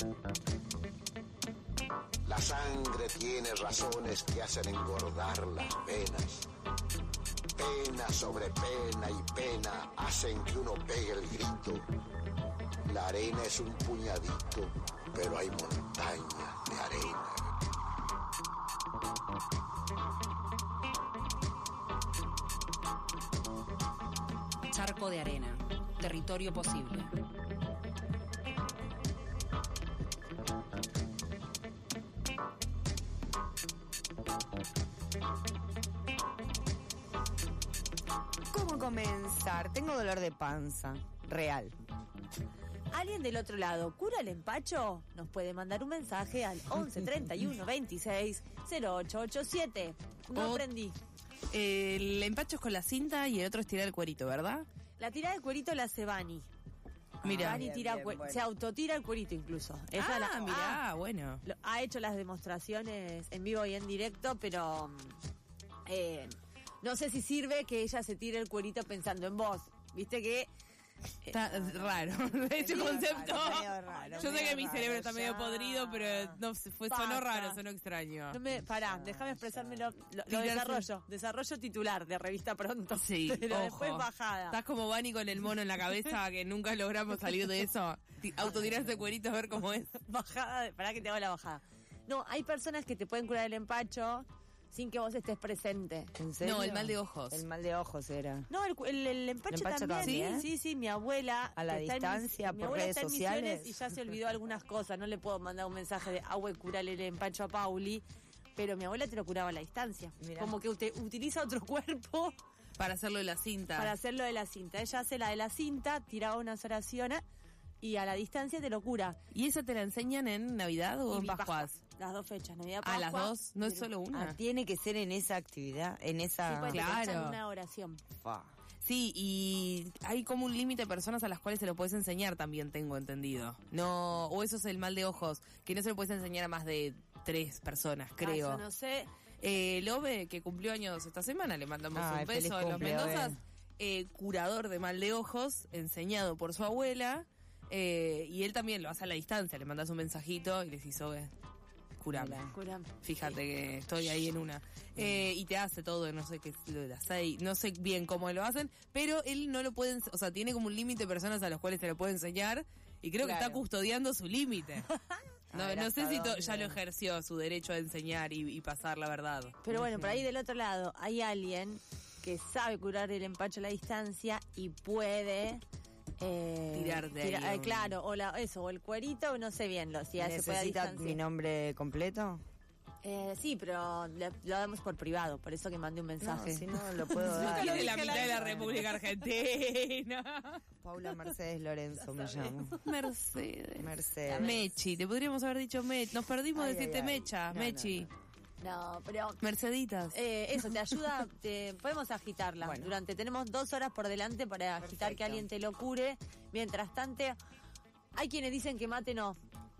La sangre tiene razones que hacen engordar las venas. Pena sobre pena y pena hacen que uno pegue el grito. La arena es un puñadito, pero hay montañas de arena. Charco de arena, territorio posible. ¿Cómo comenzar? Tengo dolor de panza, real. ¿Alguien del otro lado cura el empacho? Nos puede mandar un mensaje al 11 31 26 0887. No aprendí. El empacho es con la cinta y el otro es tirar el cuerito, ¿verdad? La tirada de cuerito la hace Vani. Mira. Vani se autotira el cuerito incluso. Mirá, bueno. Ha hecho las demostraciones en vivo y en directo, pero no sé si sirve que ella se tire el cuerito pensando en vos. Viste que... Está raro. Ese concepto. Raro, yo sé que mi cerebro está ya. medio podrido, pero no sonó raro, sonó extraño. Pará, déjame expresarme lo desarrollo titular de Revista Pronto. Sí, pero ojo. después bajada. Estás como Vani con el mono en la cabeza, que nunca logramos salir de eso. Autotirarse cuerito a ver cómo es. Bajada, pará que te hago la bajada. No, hay personas que te pueden curar el empacho sin que vos estés presente. ¿En serio? No, el mal de ojos. El mal de ojos era. No, el empacho también. Sí, mi abuela. A la distancia, por redes sociales. Y ya se olvidó algunas cosas. No le puedo mandar un mensaje de agua y curarle el empacho a Pauli. Pero mi abuela te lo curaba a la distancia. Mirá. Como que utiliza otro cuerpo. Para hacerlo de la cinta. Para hacerlo de la cinta. Ella hace la de la cinta, tiraba unas oraciones y a la distancia te lo cura. ¿Y esa te la enseñan en Navidad o en Pascuas? Las dos fechas, Navidad, Pascua. Las dos, no es solo una. Tiene que ser en esa actividad, en esa... Sí, pues claro. Una oración. Sí, y hay como un límite de personas a las cuales se lo puedes enseñar también, tengo entendido. No, o eso es el mal de ojos, que no se lo puedes enseñar a más de 3 personas, creo. Yo no sé. Lobe, que cumplió años esta semana, le mandamos un feliz beso a los cumple, Mendozas. Curador de mal de ojos, enseñado por su abuela. Y él también lo hace a la distancia, le mandas un mensajito y le decís, Obe, curame. Fíjate que estoy ahí en una. Y te hace todo, no sé qué es lo de las 6, no sé bien cómo lo hacen, pero él no lo puede, o sea, tiene como un límite de personas a los cuales se lo puede enseñar y creo que está custodiando su límite. No sé si ya lo ejerció su derecho a enseñar y pasar la verdad. Pero bueno, por ahí del otro lado hay alguien que sabe curar el empacho a la distancia y puede... tirar de ahí. Claro, o el cuerito, no sé bien si ya se puede a ¿Necesita distancia. mi nombre completo? Sí, pero lo damos por privado, por eso que mandé un mensaje. No, si no, lo puedo dar. Tiene la mitad de la República Argentina. Paula Mercedes Lorenzo me llamo. Mercedes. Mechi, te podríamos haber dicho Mechi. Nos perdimos de decirte Mecha, Mechi. No, pero... Merceditas. Eso, te ayuda, podemos agitarla. Bueno. Tenemos 2 horas por delante para agitar que alguien te lo cure. Mientras tanto, hay quienes dicen que mate no.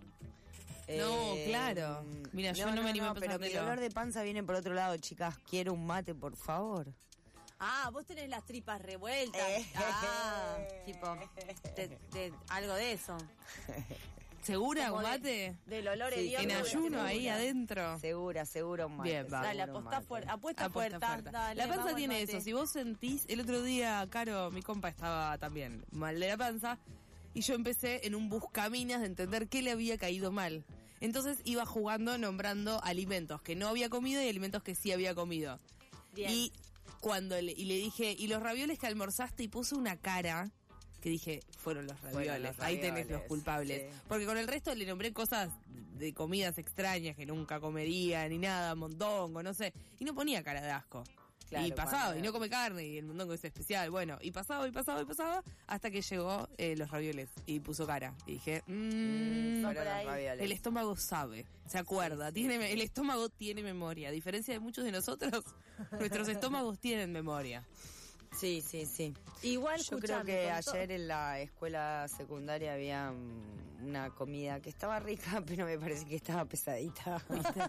No, claro. Mira, yo no me animé a pero que el dolor de panza viene por otro lado, chicas. Quiero un mate, por favor. Vos tenés las tripas revueltas. Tipo, algo de eso. ¿Segura Como un mate? Del olor hediondo. En ayuno ahí adentro. Segura un mate. Bien, va. Dale, apuesta fuerte. Dale, la panza vamos, tiene mate. eso. Si vos sentís, el otro día, Caro, mi compa, estaba también mal de la panza. Y yo empecé en un buscaminas de entender qué le había caído mal. Entonces iba jugando, nombrando alimentos que no había comido y alimentos que sí había comido. Bien. Y le dije, ¿y los ravioles que almorzaste? Y puse una cara que dije, fueron los ravioles. Ahí tenés los culpables. Sí. Porque con el resto le nombré cosas de comidas extrañas que nunca comería, ni nada, mondongo, no sé. Y no ponía cara de asco. Claro, y pasaba, cuando... y no come carne, y el mondongo es especial. Bueno, y pasaba, hasta que llegó los ravioles. Y puso cara. Y dije, fueron los ravioles. el estómago sabe, se acuerda, el estómago tiene memoria. A diferencia de muchos de nosotros, nuestros estómagos tienen memoria. Sí. Igual, yo creo que ayer en la escuela secundaria había una comida que estaba rica, pero me parece que estaba pesadita.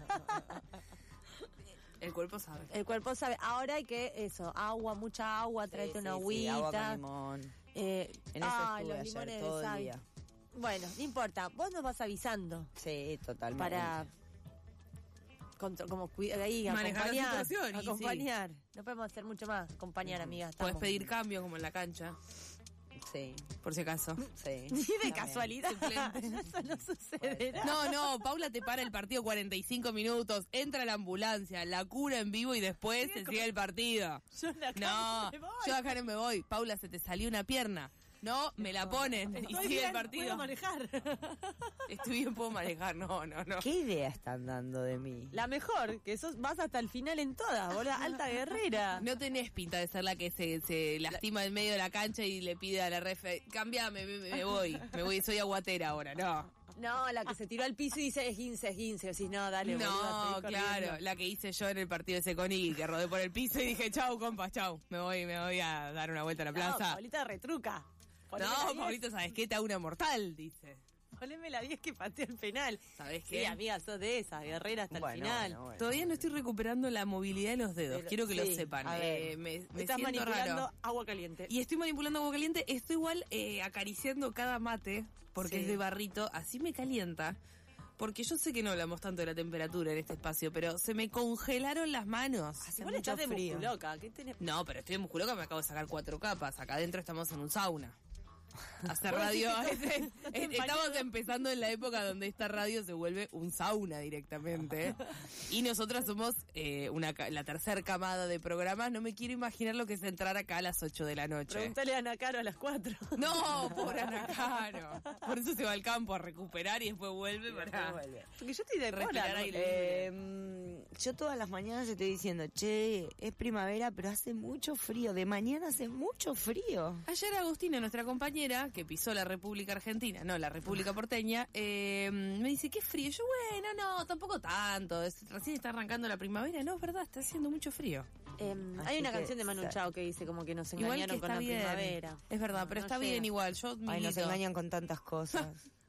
El cuerpo sabe. El cuerpo sabe. Ahora hay que, mucha agua, tráete una agüita. agua con limón. En eso estuve los ayer limones todo de el sal. día. Bueno, no importa. Vos nos vas avisando. Sí, totalmente. Para... como ahí, manejar la acompañar. situación. Acompañar. No podemos hacer mucho más. Acompañar, amiga. Puedes pedir cambio como en la cancha. Sí. Por si acaso. Sí. Ni de casualidad. Eso no sucederá. No, Paula te para el partido 45 minutos, entra la ambulancia, la cura en vivo y después se sigue el partido. Yo acá no me voy. Paula, se te salió una pierna. No, me la ponen y sigue el partido. Puedo manejar. Estoy bien, puedo manejar. No. ¿Qué idea están dando de mí? La mejor, que vas hasta el final en todas, boludo. Alta guerrera. No tenés pinta de ser la que se lastima en medio de la cancha y le pide a la ref, cambiame, me voy, soy aguatera ahora, no. No, la que se tiró al piso y dice es 15. Decís, no, dale, no, boluda, claro, la que hice yo en el partido ese con Iggy, que rodé por el piso y dije, chau, compas, chau, me voy a dar una vuelta a la plaza. No, Paulita retruca. No, Paulita, ¿sabes qué? Te hago una mortal, dice. Poneme la 10 que pateó el penal. ¿Sabes qué? Sí, amiga, sos de esas, guerrera hasta el final. Bueno. Todavía no estoy recuperando la movilidad de los dedos, quiero que lo sepan. Me estás siento manipulando raro. agua caliente. Y estoy manipulando agua caliente, estoy igual acariciando cada mate, porque es de barrito, así me calienta. Porque yo sé que no hablamos tanto de la temperatura en este espacio, pero se me congelaron las manos. Igual estás de musculoca. ¿Qué tenés? No, pero estoy de musculoca, me acabo de sacar 4 capas. Acá adentro estamos en un sauna. Hacer radio. Estamos empezando en la época donde esta radio se vuelve un sauna directamente. Y nosotras somos la tercera camada de programas. No me quiero imaginar lo que es entrar acá a las 8 de la noche. Pregúntale a Ana Caro a las 4. No, pobre Ana Caro. Por eso se va al campo a recuperar y después vuelve para... Porque yo estoy de respirar aire libre. Yo todas las mañanas estoy diciendo, che, es primavera, pero hace mucho frío. De mañana hace mucho frío. Ayer Agustina, nuestra compañera, que pisó la República Argentina, no, la República Porteña, me dice, qué frío. Yo, bueno, no, tampoco tanto. Recién está arrancando la primavera. No, es verdad, está haciendo mucho frío. Hay una canción de Manu Chao que dice como que nos engañaron con la primavera. Es verdad, pero está bien igual. Yo nos engañan con tantas cosas.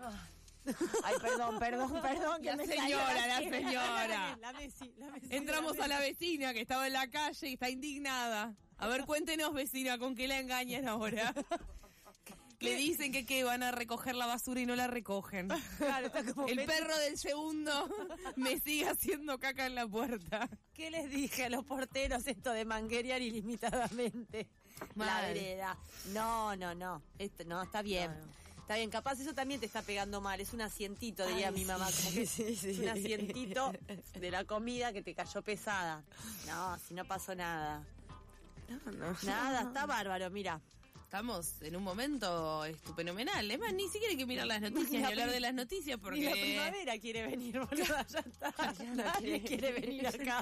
Ay, perdón. La señora. La Messi. Entramos a la vecina que estaba en la calle y está indignada. A ver, cuéntenos, vecina, ¿con qué la engañan ahora? Le dicen que van a recoger la basura y no la recogen. Claro, está como el perro del segundo me sigue haciendo caca en la puerta. ¿Qué les dije a los porteros esto de manguerear ilimitadamente? La vereda. No. Esto, no, está bien. No. Está bien, capaz eso también te está pegando mal. Es un asientito, diría mi mamá. Como que es un asientito de la comida que te cayó pesada. No, si no pasó nada. No. Nada, está bárbaro, mira. Estamos en un momento fenomenal. Es más, ni siquiera hay que mirar las noticias ni hablar de las noticias porque... Ni la primavera quiere venir, boluda, ya está. Nadie quiere venir acá.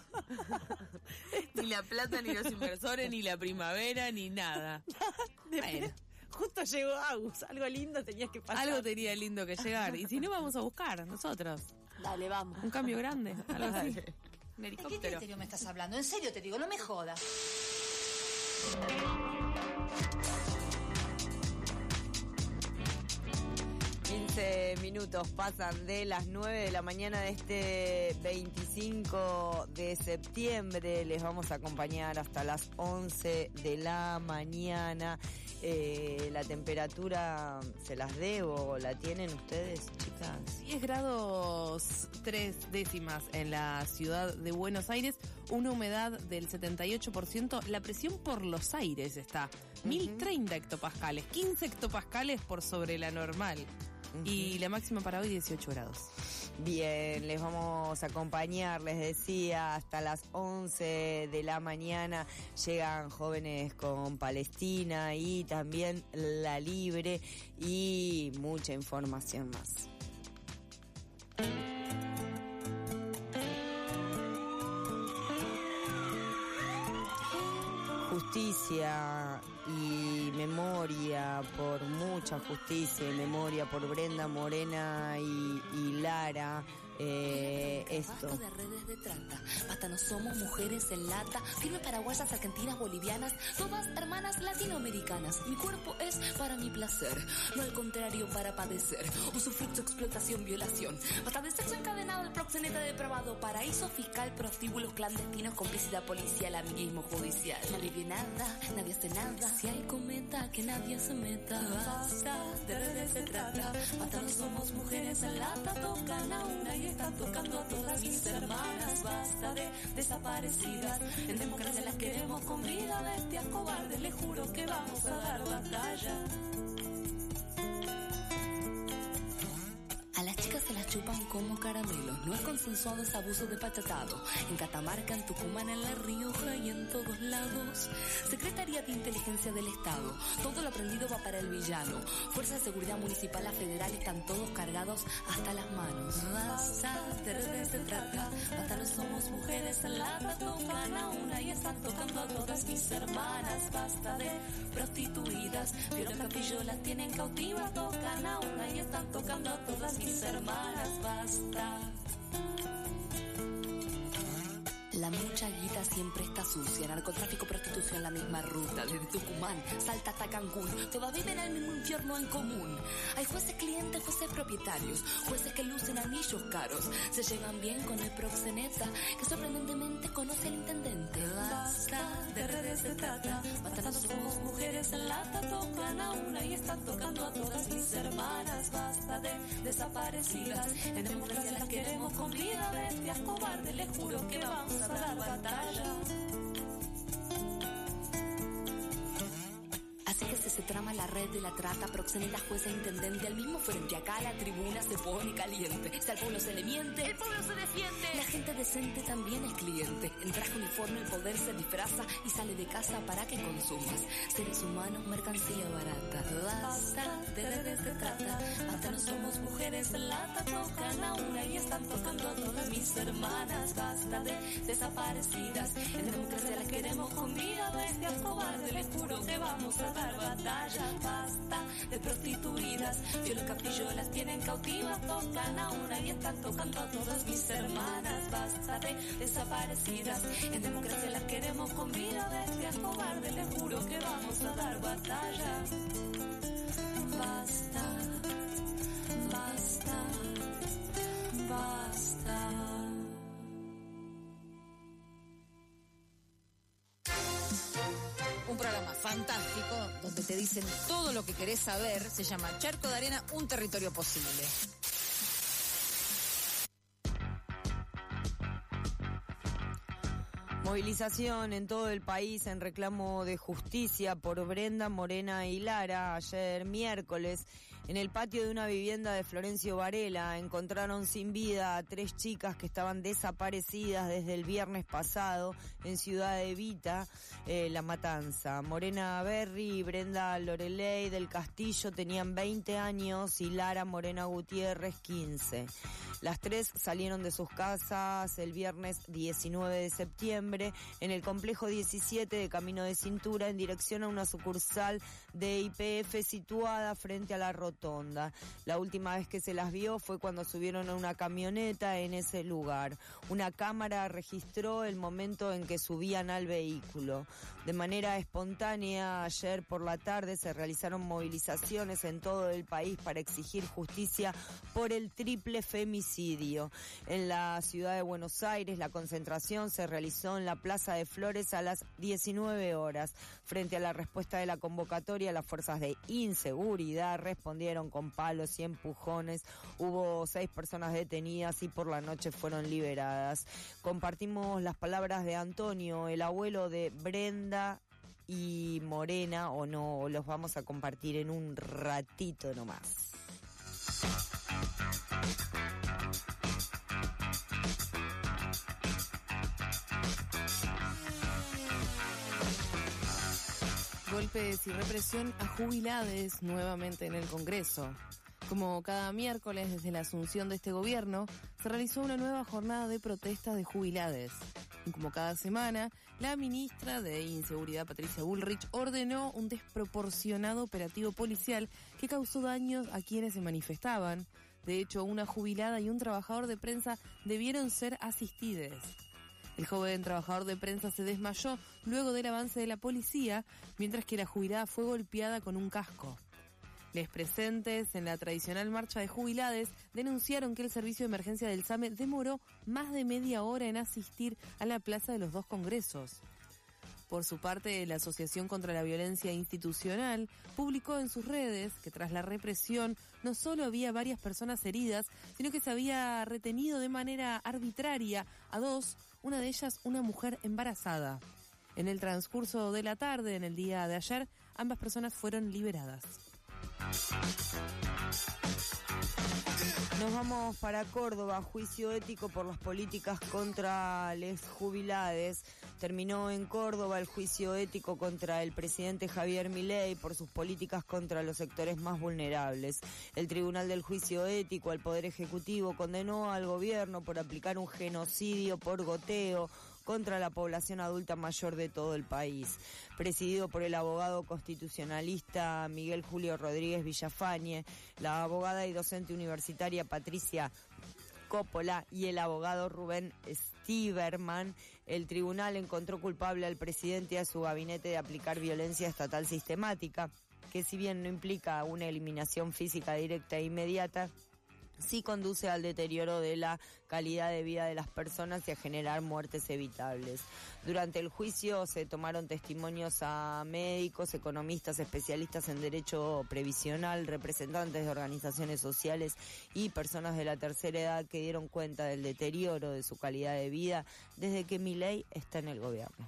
Ni La Plata, ni los inversores, ni la primavera, ni nada. Bueno. Justo llegó Agus, algo lindo tenías que pasar. Algo tenía lindo que llegar. Y si no, vamos a buscar nosotros. Dale, vamos. Un cambio grande, algo así. Un ¿De helicóptero. qué criterio me estás hablando? En serio te digo, no me jodas. 15 minutos pasan de las 9 de la mañana de este 25 de septiembre. Les vamos a acompañar hasta las 11 de la mañana. La temperatura, ¿se las debo? ¿La tienen ustedes, chicas? 10 grados 3 décimas en la ciudad de Buenos Aires, una humedad del 78%, la presión por los aires está 1030 hectopascales, 15 hectopascales por sobre la normal. Y la máxima para hoy 18 grados. Bien, les vamos a acompañar, les decía, hasta las 11 de la mañana. Llegan Jóvenes con Palestina y también La Libre y mucha información más. Justicia y memoria por mucha justicia y memoria por Brenda Morena y Lara, esto. Basta de redes de trata, basta no somos mujeres en lata, firmes paraguayas, argentinas, bolivianas, todas hermanas latinoamericanas. Mi cuerpo es para mi placer, no al contrario para padecer, usufructo, explotación, violación. Basta de sexo encadenado, el proxeneta depravado, paraíso fiscal, prostíbulos clandestinos, complicidad policial, amiguismo judicial. Nadie ve nada, nadie hace nada, si hay cometa que nadie se meta. Basta de redes de trata, basta no somos mujeres en lata, tocan a una y están tocando a todas mis hermanas. Basta de desaparecidas, en democracia las queremos con vida. Bestias cobardes, les juro que vamos a dar batalla. A las chicas se las chupan como caramelos, no es consensuado, es abuso de pachatado. En Catamarca, en Tucumán, en La Rioja y en todos lados. Secretaría de Inteligencia del Estado, todo lo aprendido va para el villano. Fuerza de Seguridad Municipal, a federal, están todos cargados hasta las manos. Basta de redes de trata, basta no somos mujeres en lata, tocan a una y están tocando a todas mis hermanas. Basta de prostituidas, Fiora Capillo las tienen cautivas, tocan a una y están tocando a todas mis hermanas. Basta. La mucha guita siempre está sucia, narcotráfico, prostitución, la misma ruta, desde Tucumán, Salta hasta Cancún, todas viven el mismo infierno en común. Hay jueces clientes, jueces propietarios, jueces que lucen anillos caros, se llevan bien con el proxeneta, que sorprendentemente conoce al intendente. Basta de redes de trata, basta no somos mujeres en lata, tocan a una y están tocando a todas mis hermanas. Basta de desaparecidas, en democracia las queremos con vida. Bestias cobardes, les juro que vamos a dar batalla. Así que se trama la red de la trata, proxeneta, jueza, intendente, al mismo frente. Acá la tribuna se pone caliente. Si al pueblo se le miente, el pueblo se defiende. La gente decente también es cliente. En traje uniforme el poder se disfraza y sale de casa para que consumas. Seres humanos, mercancía barata. Basta de redes de trata, basta no somos mujeres en lata, tocan a una y están tocando a todas mis hermanas. Basta de desaparecidas, en democracia las queremos con vida. Bestias cobardes, les juro que vamos a dar batalla. Basta de prostituidas, Fiora Capillo las tienen cautivas, tocan a una y están tocando a todas mis hermanas. Basta de desaparecidas, en democracia las queremos con vida. Bestias cobardes, les juro que vamos a dar batalla. Basta, basta, basta. Un programa fantástico donde te dicen todo lo que querés saber. Se llama Charco de Arena, un territorio posible. Movilización en todo el país en reclamo de justicia por Brenda, Morena y Lara. Ayer miércoles, en el patio de una vivienda de Florencio Varela, encontraron sin vida a 3 chicas que estaban desaparecidas desde el viernes pasado en Ciudad Evita, La Matanza. Morena Berry y Brenda Loreley del Castillo tenían 20 años y Lara Morena Gutiérrez 15. Las 3 salieron de sus casas el viernes 19 de septiembre en el complejo 17 de Camino de Cintura en dirección a una sucursal de YPF situada frente a la rotonda. La última vez que se las vio fue cuando subieron a una camioneta en ese lugar. Una cámara registró el momento en que subían al vehículo. De manera espontánea, ayer por la tarde se realizaron movilizaciones en todo el país para exigir justicia por el triple femicidio. En la ciudad de Buenos Aires, la concentración se realizó en la Plaza de Flores a las 19 horas. Frente a la respuesta de la convocatoria, las fuerzas de inseguridad respondieron con palos y empujones. Hubo 6 personas detenidas y por la noche fueron liberadas. Compartimos las palabras de Antonio, el abuelo de Brenda y Morena, o no, los vamos a compartir en un ratito nomás. Golpes y represión a jubilades nuevamente en el Congreso. Como cada miércoles desde la asunción de este gobierno, se realizó una nueva jornada de protestas de jubilades. Y como cada semana, la ministra de Inseguridad, Patricia Bullrich, ordenó un desproporcionado operativo policial que causó daños a quienes se manifestaban. De hecho, una jubilada y un trabajador de prensa debieron ser asistidos. El joven trabajador de prensa se desmayó luego del avance de la policía, mientras que la jubilada fue golpeada con un casco. Los presentes en la tradicional marcha de jubilades denunciaron que el servicio de emergencia del SAME demoró más de media hora en asistir a la plaza de los dos congresos. Por su parte, la Asociación contra la Violencia Institucional publicó en sus redes que tras la represión no solo había varias personas heridas, sino que se había retenido de manera arbitraria a dos, una de ellas una mujer embarazada. En el transcurso de la tarde, en el día de ayer, ambas personas fueron liberadas. Nos vamos para Córdoba. Juicio ético por las políticas contra les jubilades. Terminó en Córdoba el juicio ético contra el presidente Javier Milei por sus políticas contra los sectores más vulnerables. El Tribunal del Juicio Ético al Poder Ejecutivo condenó al gobierno por aplicar un genocidio por goteo contra la población adulta mayor de todo el país. Presidido por el abogado constitucionalista Miguel Julio Rodríguez Villafañe, la abogada y docente universitaria Patricia Coppola y el abogado Rubén Stiverman, el tribunal encontró culpable al presidente y a su gabinete de aplicar violencia estatal sistemática, que si bien no implica una eliminación física directa e inmediata, sí conduce al deterioro de la calidad de vida de las personas y a generar muertes evitables. Durante el juicio se tomaron testimonios a médicos, economistas, especialistas en derecho previsional, representantes de organizaciones sociales y personas de la tercera edad que dieron cuenta del deterioro de su calidad de vida desde que Milei está en el gobierno.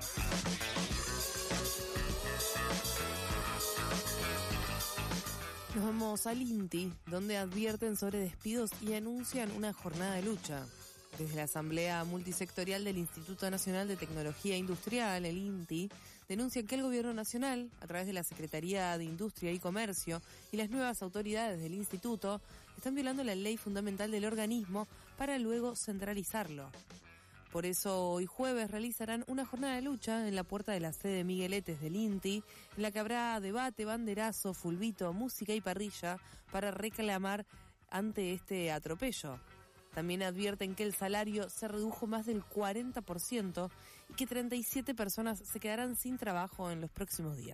Nos vamos al INTI, donde advierten sobre despidos y anuncian una jornada de lucha. Desde la Asamblea Multisectorial del Instituto Nacional de Tecnología Industrial, el INTI, denuncian que el Gobierno Nacional, a través de la Secretaría de Industria y Comercio y las nuevas autoridades del Instituto, están violando la ley fundamental del organismo para luego centralizarlo. Por eso hoy jueves realizarán una jornada de lucha en la puerta de la sede Migueletes del INTI, en la que habrá debate, banderazo, fulbito, música y parrilla para reclamar ante este atropello. También advierten que el salario se redujo más del 40% y que 37 personas se quedarán sin trabajo en los próximos días.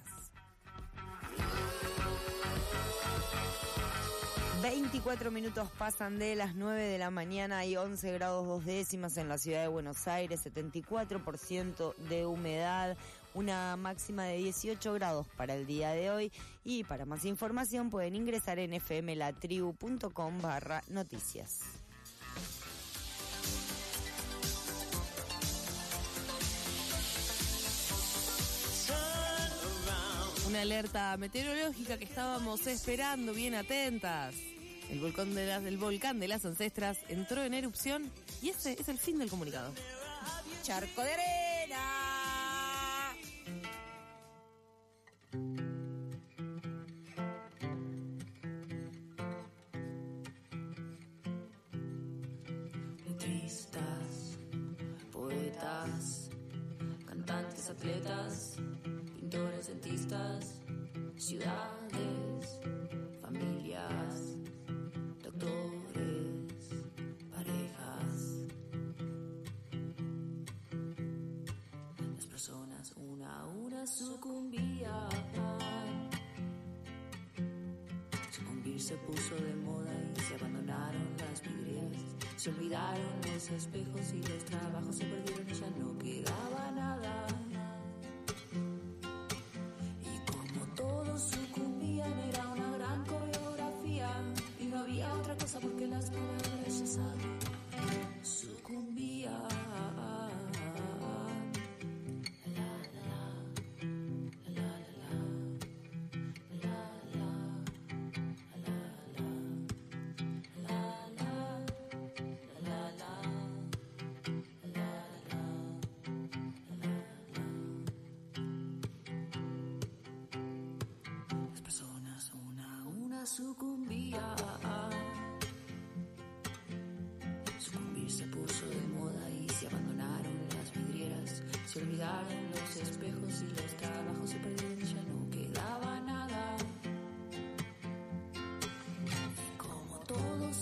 24 minutos pasan de las 9 de la mañana y 11 grados 2 décimas en la ciudad de Buenos Aires, 74% de humedad, una máxima de 18 grados para el día de hoy. Y para más información pueden ingresar en fmlatribu.com/noticias. Una alerta meteorológica que estábamos esperando, bien atentas. El volcán de las Ancestras entró en erupción y ese es el fin del comunicado. Charco de arena. Letristas, poetas, cantantes, atletas, pintores, dentistas, ciudades, familias, doctores, parejas. Las personas una a una sucumbían. Sucumbir se puso de moda y se abandonaron las vidrieras. Se olvidaron los espejos y los trabajos se perdieron y ya no quedaba nada. Era una gran coreografía y no había otra cosa porque las palabras ya saben, sucumbía. Sucumbía. Sucumbir se puso de moda y se abandonaron las vidrieras. Se olvidaron los espejos y los trabajos se perdieron y ya no quedaba nada. Y como todos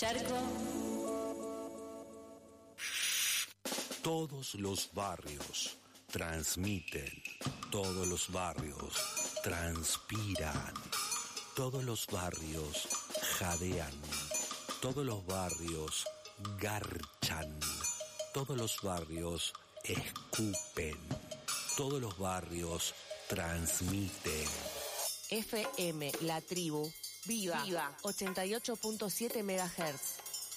Charco. Todos los barrios transmiten, todos los barrios transpiran, todos los barrios jadean, todos los barrios garchan, todos los barrios escupen, todos los barrios transmiten. FM La Tribu, Viva. 88.7 MHz.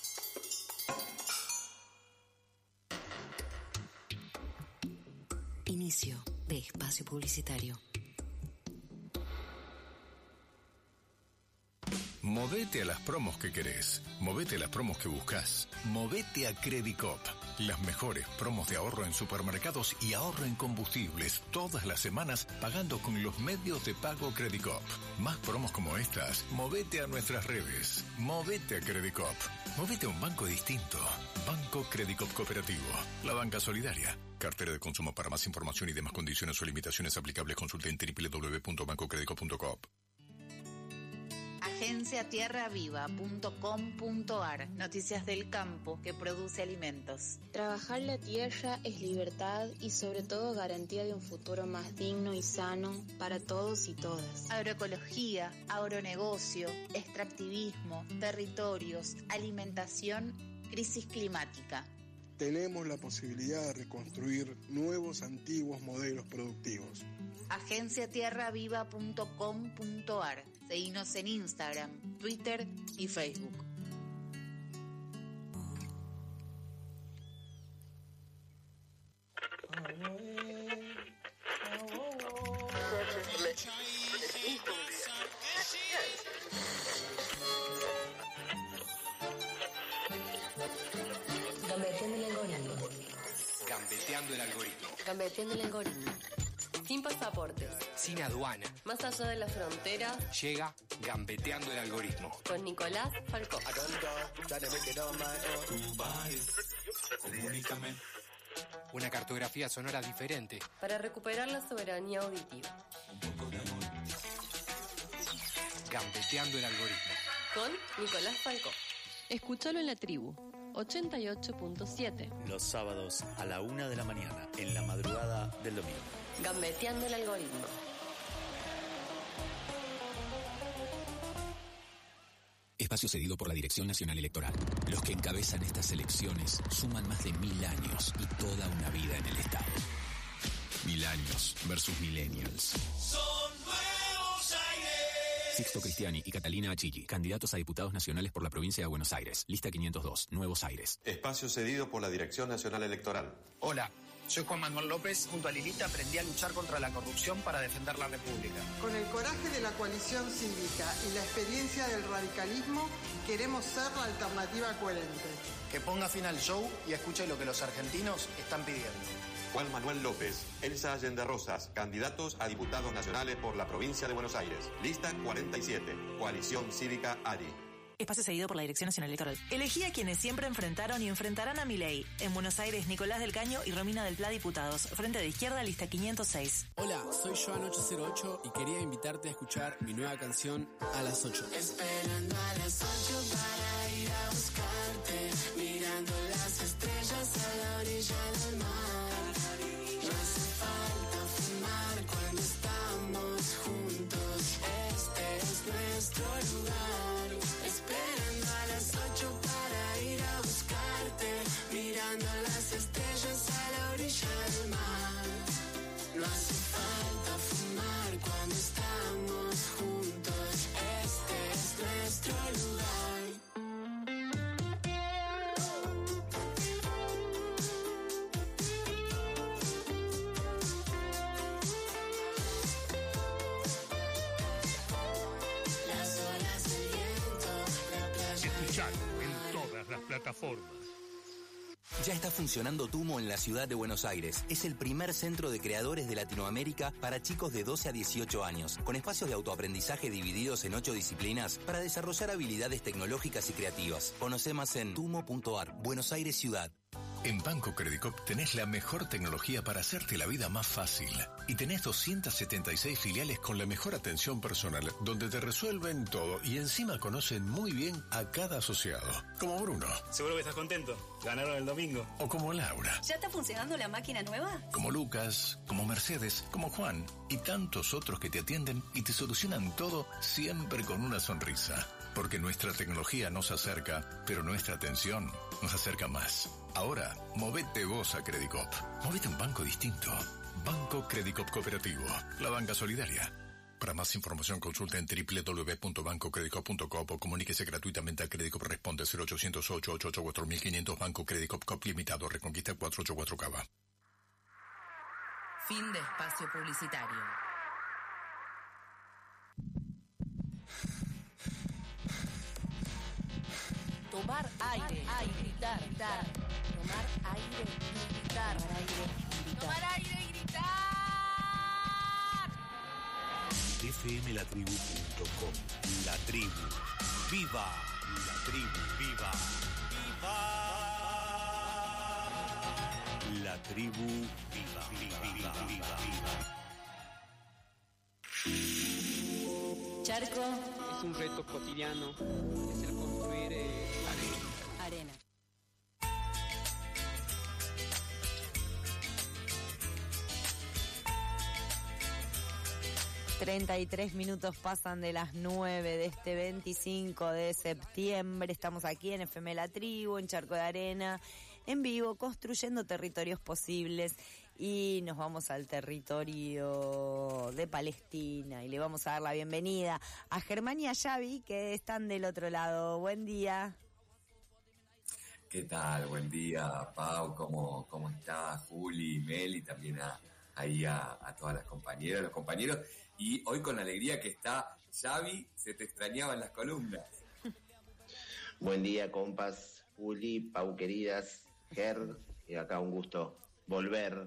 Inicio de espacio publicitario. Movete a las promos que querés. Movete a las promos que buscas. Movete a Credicop. Las mejores promos de ahorro en supermercados y ahorro en combustibles todas las semanas pagando con los medios de pago Credicop. Más promos como estas. Movete a nuestras redes. Movete a Credicop. Movete a un banco distinto. Banco Credicop Cooperativo. La banca solidaria. Cartera de consumo. Para más información y demás condiciones o limitaciones aplicables, consulte en www.bancocredicop.coop. Agenciatierraviva.com.ar. Noticias del campo que produce alimentos. Trabajar la tierra es libertad y sobre todo garantía de un futuro más digno y sano para todos y todas. Agroecología, agronegocio, extractivismo, territorios, alimentación, crisis climática. Tenemos la posibilidad de reconstruir nuevos antiguos modelos productivos. Agenciatierraviva.com.ar. Seguinos en Instagram, Twitter y Facebook. Gambeteando el algoritmo. Gambeteando el algoritmo. Gambeteando el algoritmo. Sin pasaportes. Sin aduana. Más allá de la frontera. Llega Gambeteando el algoritmo. Con Nicolás Falcó. Comunícame. Una cartografía sonora diferente. Para recuperar la soberanía auditiva. Gambeteando el algoritmo. Con Nicolás Falcó. Escúchalo en La Tribu. 88.7. Los sábados a la 1 de la mañana, en la madrugada del domingo. Gambeteando el algoritmo. Espacio cedido por la Dirección Nacional Electoral. Los que encabezan estas elecciones suman más de 1000 años y toda una vida en el Estado. 1000 años versus millennials. Son Nuevos Aires. Sixto Cristiani y Catalina Achilli, candidatos a diputados nacionales por la provincia de Buenos Aires. Lista 502, Nuevos Aires. Espacio cedido por la Dirección Nacional Electoral. Hola, soy Juan Manuel López. Junto a Lilita aprendí a luchar contra la corrupción para defender la República. Con el coraje de la coalición cívica y la experiencia del radicalismo, queremos ser la alternativa coherente. Que ponga fin al show y escuche lo que los argentinos están pidiendo. Juan Manuel López, Elsa Allende Rosas, candidatos a diputados nacionales por la provincia de Buenos Aires. Lista 47, Coalición Cívica ARI. Espacio cedido por la Dirección Nacional Electoral. Elegí a quienes siempre enfrentaron y enfrentarán a Milei. En Buenos Aires, Nicolás del Caño y Romina del Pla, diputados. Frente de Izquierda, lista 506. Hola, soy Joan808 y quería invitarte a escuchar mi nueva canción A las 8. Esperando a las 8 para ir a buscarte, mirando las estrellas a la orilla del mar. No hace falta fumar cuando estamos juntos, este es nuestro lugar. Esperando a las 8 para ir a buscarte, mirando las estrellas a la orilla del mar. No hace falta fumar cuando estamos juntos, este es nuestro lugar. En todas las plataformas. Ya está funcionando Tumo en la ciudad de Buenos Aires. Es el primer centro de creadores de Latinoamérica para chicos de 12 a 18 años, con espacios de autoaprendizaje divididos en 8 disciplinas para desarrollar habilidades tecnológicas y creativas. Conoce más en tumo.ar. Buenos Aires Ciudad. En Banco Credicop tenés la mejor tecnología para hacerte la vida más fácil. Y tenés 276 filiales con la mejor atención personal, donde te resuelven todo y encima conocen muy bien a cada asociado. Como Bruno. Seguro que estás contento. Ganaron el domingo. O como Laura. ¿Ya está funcionando la máquina nueva? Como Lucas, como Mercedes, como Juan y tantos otros que te atienden y te solucionan todo siempre con una sonrisa. Porque nuestra tecnología nos acerca, pero nuestra atención nos acerca más. Ahora, movete vos a Credicop. Movete a un banco distinto. Banco Credicop Cooperativo. La banca solidaria. Para más información consulta en www.bancocredicop.com o comuníquese gratuitamente a Credicop. Responde 0800-888-4500 Banco Credicop Cop Limitado. Reconquista 484 Cava. Fin de espacio publicitario. Tomar aire y gritar. Tomar aire y gritar. Tomar aire y gritar. fmlatribu.com. La tribu. ¡Viva! La tribu. ¡Viva! ¡Viva! La tribu. ¡Viva! Charco. Es un reto cotidiano. Es el construir arena. 33 minutos pasan de las 9 de este 25 de septiembre. Estamos aquí en FM La Tribu, en Charco de Arena, en vivo, construyendo territorios posibles. Y nos vamos al territorio de Palestina y le vamos a dar la bienvenida a Germán y a Xavi, que están del otro lado. Buen día. ¿Qué tal? Buen día, Pau. ¿Cómo estás? Juli, Meli, también a todas las compañeras, los compañeros. Y hoy con la alegría que está Xavi, se te extrañaban las columnas. Buen día, compas, Juli, Pau, queridas, Ger, y acá un gusto volver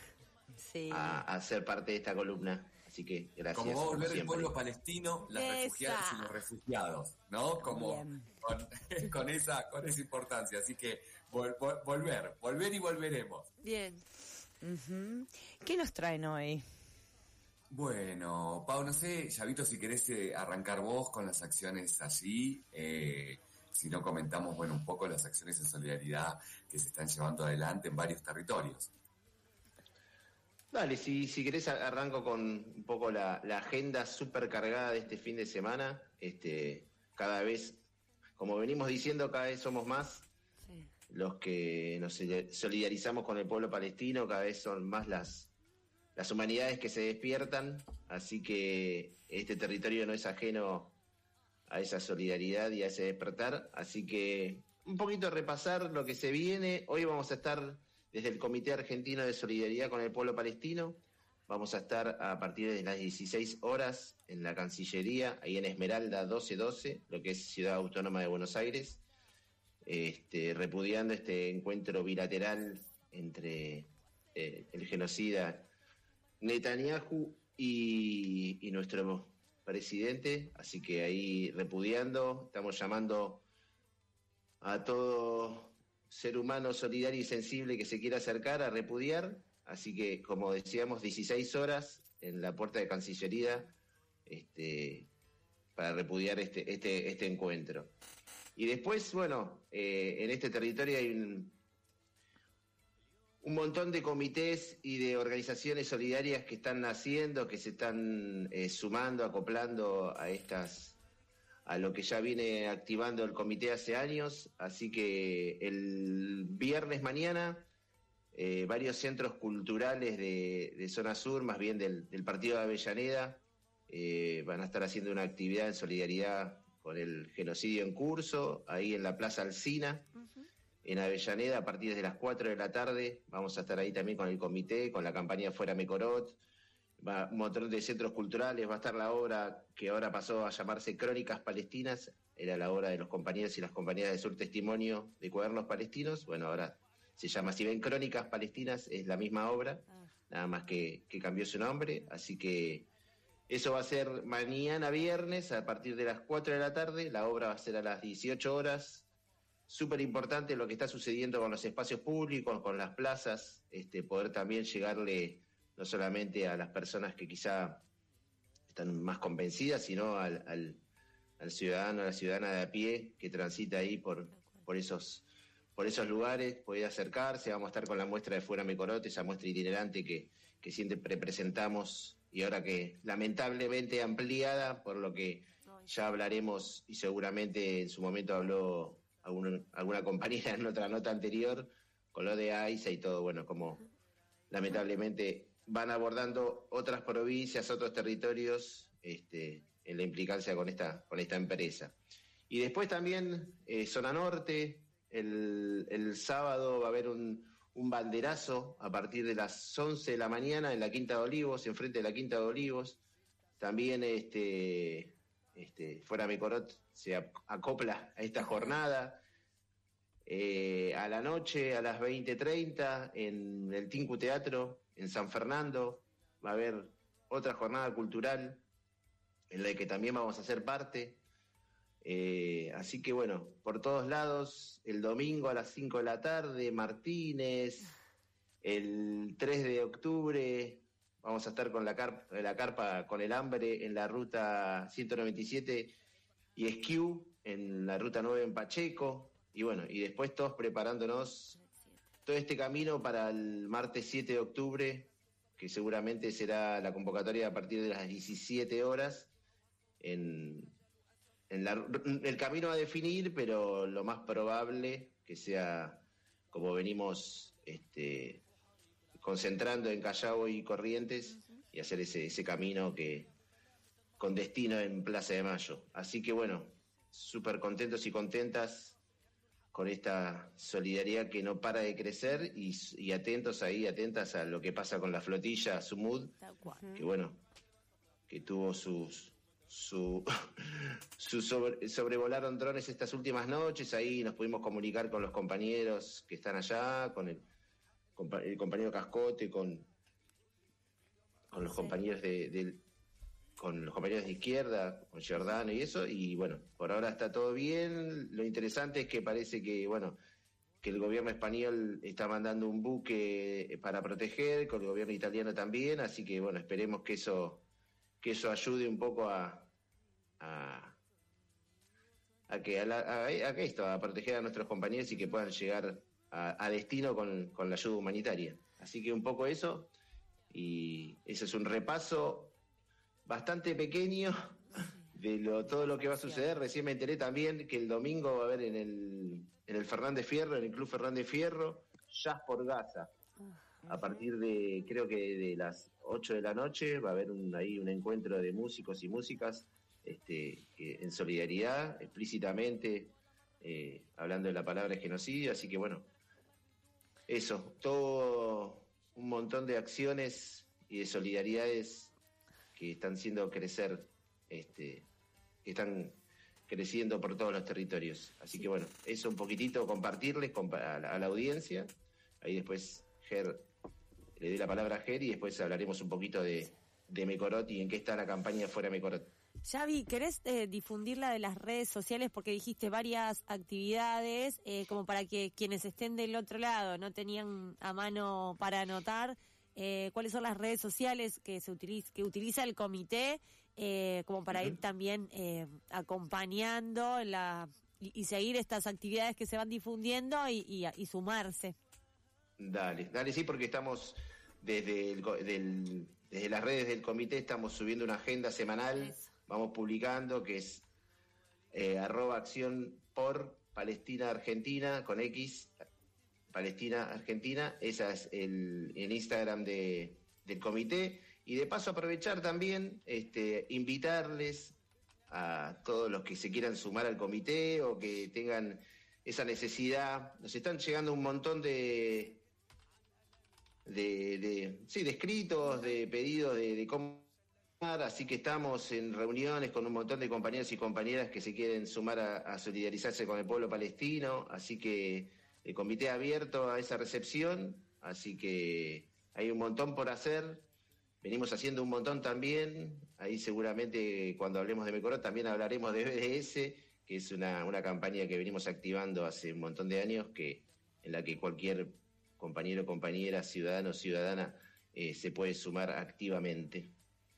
a ser parte de esta columna. Así que gracias. Como va a volver el pueblo palestino, las refugiadas y los refugiados, ¿no? Como con esa importancia. Así que volver y volveremos. Bien. ¿Qué nos traen hoy? Bueno, Pau, no sé, Llavito, si querés arrancar vos con las acciones allí, si no comentamos, bueno, un poco las acciones en solidaridad que se están llevando adelante en varios territorios. Dale, si querés arranco con un poco la agenda súper cargada de este fin de semana. Cada vez, como venimos diciendo, cada vez somos más los que nos solidarizamos con el pueblo palestino, cada vez son más las humanidades que se despiertan, así que este territorio no es ajeno a esa solidaridad y a ese despertar, así que un poquito repasar lo que se viene. Hoy vamos a estar desde el Comité Argentino de Solidaridad con el Pueblo Palestino, vamos a estar a partir de las 16 horas en la Cancillería, ahí en Esmeralda 1212, lo que es Ciudad Autónoma de Buenos Aires, repudiando este encuentro bilateral entre el genocida Netanyahu y nuestro presidente, así que ahí repudiando, estamos llamando a todo ser humano solidario y sensible que se quiera acercar a repudiar, así que como decíamos, 16 horas en la puerta de Cancillería para repudiar este encuentro. Y después, bueno, en este territorio hay un montón de comités y de organizaciones solidarias que están naciendo, que se están sumando, acoplando a lo que ya viene activando el comité hace años. Así que el viernes mañana varios centros culturales de zona sur, más bien del partido de Avellaneda, van a estar haciendo una actividad en solidaridad con el genocidio en curso, ahí en la Plaza Alsina. En Avellaneda, a partir de las 4 de la tarde, vamos a estar ahí también con el comité, con la campaña Fuera Mecorot, un montón de centros culturales, va a estar la obra que ahora pasó a llamarse Crónicas Palestinas, era la obra de los compañeros y las compañeras de Sur Testimonio de Cuadernos Palestinos, bueno, ahora se llama, si ven Crónicas Palestinas, es la misma obra, nada más que cambió su nombre, así que eso va a ser mañana viernes, a partir de las 4 de la tarde, la obra va a ser a las 18 horas, súper importante lo que está sucediendo con los espacios públicos, con las plazas, poder también llegarle no solamente a las personas que quizá están más convencidas, sino al ciudadano, a la ciudadana de a pie que transita ahí por esos lugares, puede acercarse. Vamos a estar con la muestra de Fuera Mecorote, esa muestra itinerante que siempre presentamos y ahora que lamentablemente ampliada, por lo que ya hablaremos y seguramente en su momento habló alguna compañera en otra nota anterior con lo de AISA y todo, bueno, como lamentablemente van abordando otras provincias, otros territorios, en la implicancia con esta empresa. Y después también Zona Norte, el sábado va a haber un banderazo a partir de las 11 de la mañana en la Quinta de Olivos, enfrente de la Quinta de Olivos. También Fuera Mecorot se acopla a esta jornada. A la noche, a las 20:30, en el Tinku Teatro, en San Fernando, va a haber otra jornada cultural en la que también vamos a ser parte. Así que bueno, por todos lados, el domingo a las 5 de la tarde, Martínez, el 3 de octubre vamos a estar con la carpa con el hambre en la ruta 197 y Esquiú en la ruta 9 en Pacheco, y bueno, y después todos preparándonos todo este camino para el martes 7 de octubre, que seguramente será la convocatoria a partir de las 17 horas, el camino a definir, pero lo más probable que sea como venimos concentrando en Callao y Corrientes, y hacer ese camino con destino en Plaza de Mayo. Así que bueno, súper contentos y contentas con esta solidaridad que no para de crecer, y atentas a lo que pasa con la flotilla Sumud, que bueno, que tuvo sobrevolaron drones estas últimas noches. Ahí nos pudimos comunicar con los compañeros que están allá, con el compañero Cascote, con los compañeros con los compañeros de izquierda, con Giordano y eso, y bueno, por ahora está todo bien. Lo interesante es que parece que, bueno, que el gobierno español está mandando un buque para proteger, con el gobierno italiano también, así que bueno, esperemos que eso ayude un poco a proteger a nuestros compañeros y que puedan llegar a destino con la ayuda humanitaria. Así que un poco eso, y ese es un repaso bastante pequeño de todo lo que va a suceder. Recién me enteré también que el domingo va a haber en el Fernández Fierro, en el Club Fernández Fierro, Jazz por Gaza. A partir de, creo que de las 8 de la noche, va a haber ahí un encuentro de músicos y músicas en solidaridad, explícitamente, hablando de la palabra genocidio. Así que bueno, eso, todo un montón de acciones y de solidaridades que están haciendo crecer, que están creciendo por todos los territorios. Así que bueno, eso un poquitito, compartirles a la audiencia. Ahí después Ger, le doy la palabra a Ger y después hablaremos un poquito de Mecorot y en qué está la campaña Fuera Mecorot. Xavi, ¿querés difundir la de las redes sociales? Porque dijiste varias actividades, como para que quienes estén del otro lado no tenían a mano para anotar. ¿Cuáles son las redes sociales que utiliza el comité, como para ir también acompañando y seguir estas actividades que se van difundiendo y sumarse? Dale, sí, porque estamos desde las redes del comité, estamos subiendo una agenda semanal. Vamos publicando, que es @acción por Palestina Argentina, con X, Palestina Argentina. Esa es el Instagram del comité. Y de paso aprovechar también, invitarles a todos los que se quieran sumar al comité o que tengan esa necesidad. Nos están llegando un montón de escritos, de pedidos de cómo. Así que estamos en reuniones con un montón de compañeros y compañeras que se quieren sumar a solidarizarse con el pueblo palestino. Así que el comité abierto a esa recepción. Así que hay un montón por hacer. Venimos haciendo un montón también. Ahí seguramente cuando hablemos de Mecorot también hablaremos de BDS, que es una campaña que venimos activando hace un montón de años, en la que cualquier compañero, compañera, ciudadano o ciudadana se puede sumar activamente.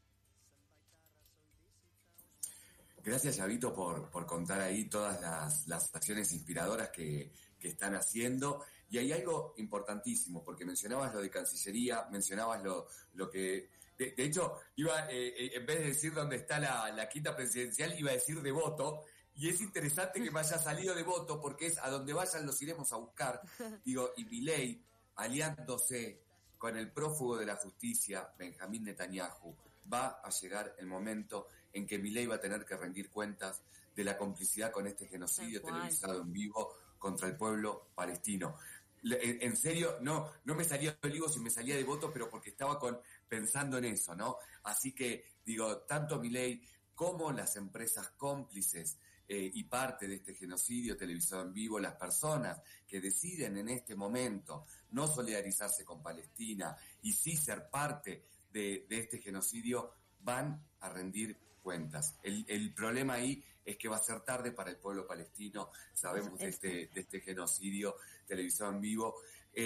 Gracias, Yavito, por contar ahí todas las acciones inspiradoras que están haciendo. Y hay algo importantísimo, porque mencionabas lo de Cancillería, mencionabas lo que... De hecho, iba en vez de decir dónde está la quinta presidencial, iba a decir Devoto. Y es interesante que me haya salido Devoto, porque es a donde vayan los iremos a buscar. Digo, y Milei, aliándose con el prófugo de la justicia, Benjamín Netanyahu, va a llegar el momento en que Milei va a tener que rendir cuentas de la complicidad con este genocidio televisado en vivo contra el pueblo palestino. En serio, no me salía Olivo si me salía Devoto, pero porque estaba pensando en eso, ¿no? Así que, digo, tanto Milei como las empresas cómplices y parte de este genocidio televisado en vivo, las personas que deciden en este momento no solidarizarse con Palestina y sí ser parte de este genocidio, van a rendir cuentas. El problema ahí es que va a ser tarde para el pueblo palestino. Sabemos de este genocidio televisado en vivo.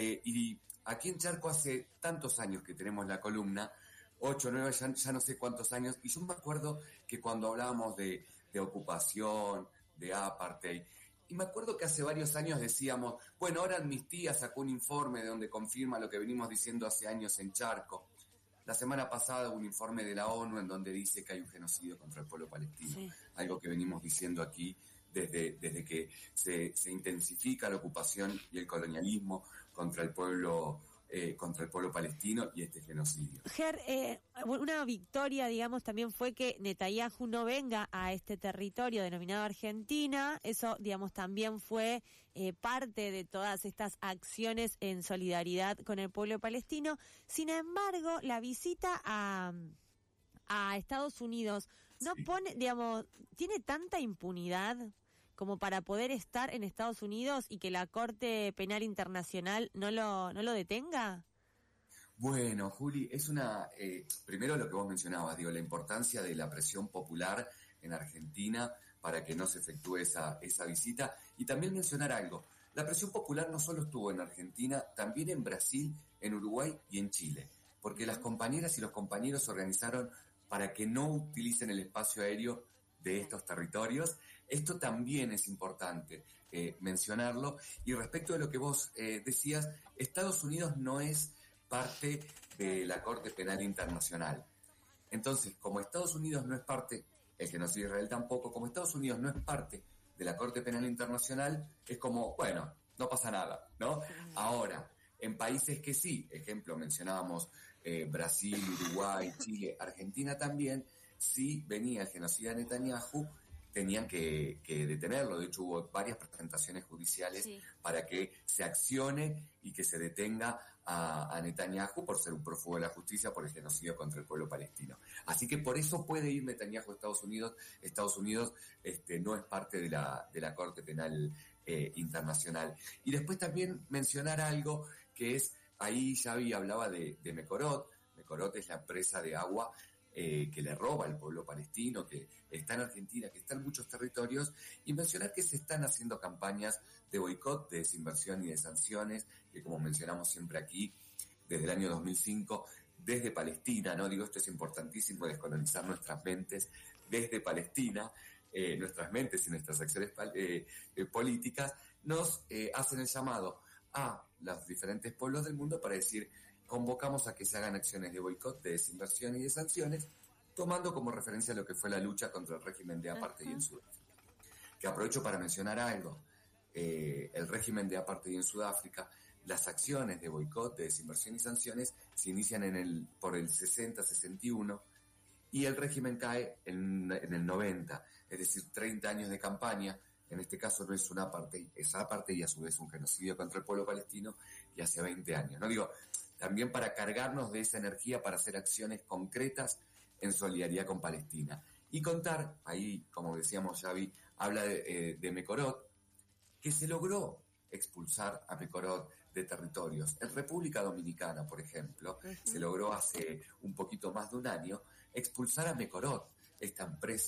Y aquí en Charco hace tantos años que tenemos la columna, 8, 9, ya no sé cuántos años, y yo me acuerdo que cuando hablábamos de ocupación, de apartheid, y me acuerdo que hace varios años decíamos, bueno, ahora Amnistía sacó un informe donde confirma lo que venimos diciendo hace años en Charco. La semana pasada hubo un informe de la ONU en donde dice que hay un genocidio contra el pueblo palestino. Sí. Algo que venimos diciendo aquí desde que se intensifica la ocupación y el colonialismo contra el pueblo palestino y este genocidio. Ger, una victoria, digamos, también fue que Netanyahu no venga a este territorio denominado Argentina. Eso, digamos, también fue parte de todas estas acciones en solidaridad con el pueblo palestino. Sin embargo, la visita a Estados Unidos no pone, digamos, tiene tanta impunidad como para poder estar en Estados Unidos y que la Corte Penal Internacional no lo detenga? Bueno, Juli, es primero lo que vos mencionabas, la importancia de la presión popular en Argentina para que no se efectúe esa visita, y también mencionar algo. La presión popular no solo estuvo en Argentina, también en Brasil, en Uruguay y en Chile, porque las compañeras y los compañeros se organizaron para que no utilicen el espacio aéreo de estos territorios. Esto también es importante mencionarlo. Y respecto de lo que vos decías, Estados Unidos no es parte de la Corte Penal Internacional. Entonces, como Estados Unidos no es parte, el genocidio de Israel tampoco, como Estados Unidos no es parte de la Corte Penal Internacional, es como, bueno, no pasa nada, ¿no? Ahora, en países que sí, ejemplo, mencionábamos Brasil, Uruguay, Chile, Argentina también, si venía el genocida de Netanyahu, tenían que detenerlo. De hecho, hubo varias presentaciones judiciales para que se accione y que se detenga a Netanyahu por ser un prófugo de la justicia por el genocidio contra el pueblo palestino. Así que por eso puede ir Netanyahu a Estados Unidos. Estados Unidos no es parte de la Corte Penal Internacional. Y después también mencionar algo que es, ahí Xavi hablaba de Mekorot. Mekorot es la empresa de agua que le roba al pueblo palestino, que está en Argentina, que está en muchos territorios, y mencionar que se están haciendo campañas de boicot, de desinversión y de sanciones, que como mencionamos siempre aquí, desde el año 2005, desde Palestina, ¿no? Esto es importantísimo, descolonizar nuestras mentes desde Palestina, nuestras mentes y nuestras acciones políticas, nos hacen el llamado a los diferentes pueblos del mundo para decir, convocamos a que se hagan acciones de boicot, de desinversión y de sanciones, tomando como referencia lo que fue la lucha contra el régimen de apartheid en Sudáfrica. Que aprovecho para mencionar algo. El régimen de apartheid en Sudáfrica, las acciones de boicot, de desinversión y sanciones se inician por el 60-61 y el régimen cae en el 90, es decir, 30 años de campaña. En este caso no es un apartheid, es apartheid y a su vez un genocidio contra el pueblo palestino, y hace 20 años. También para cargarnos de esa energía para hacer acciones concretas en solidaridad con Palestina. Y contar, ahí, como decíamos, Xavi, habla de Mekorot, que se logró expulsar a Mekorot de territorios. En República Dominicana, por ejemplo, se logró hace un poquito más de un año expulsar a Mekorot, esta empresa,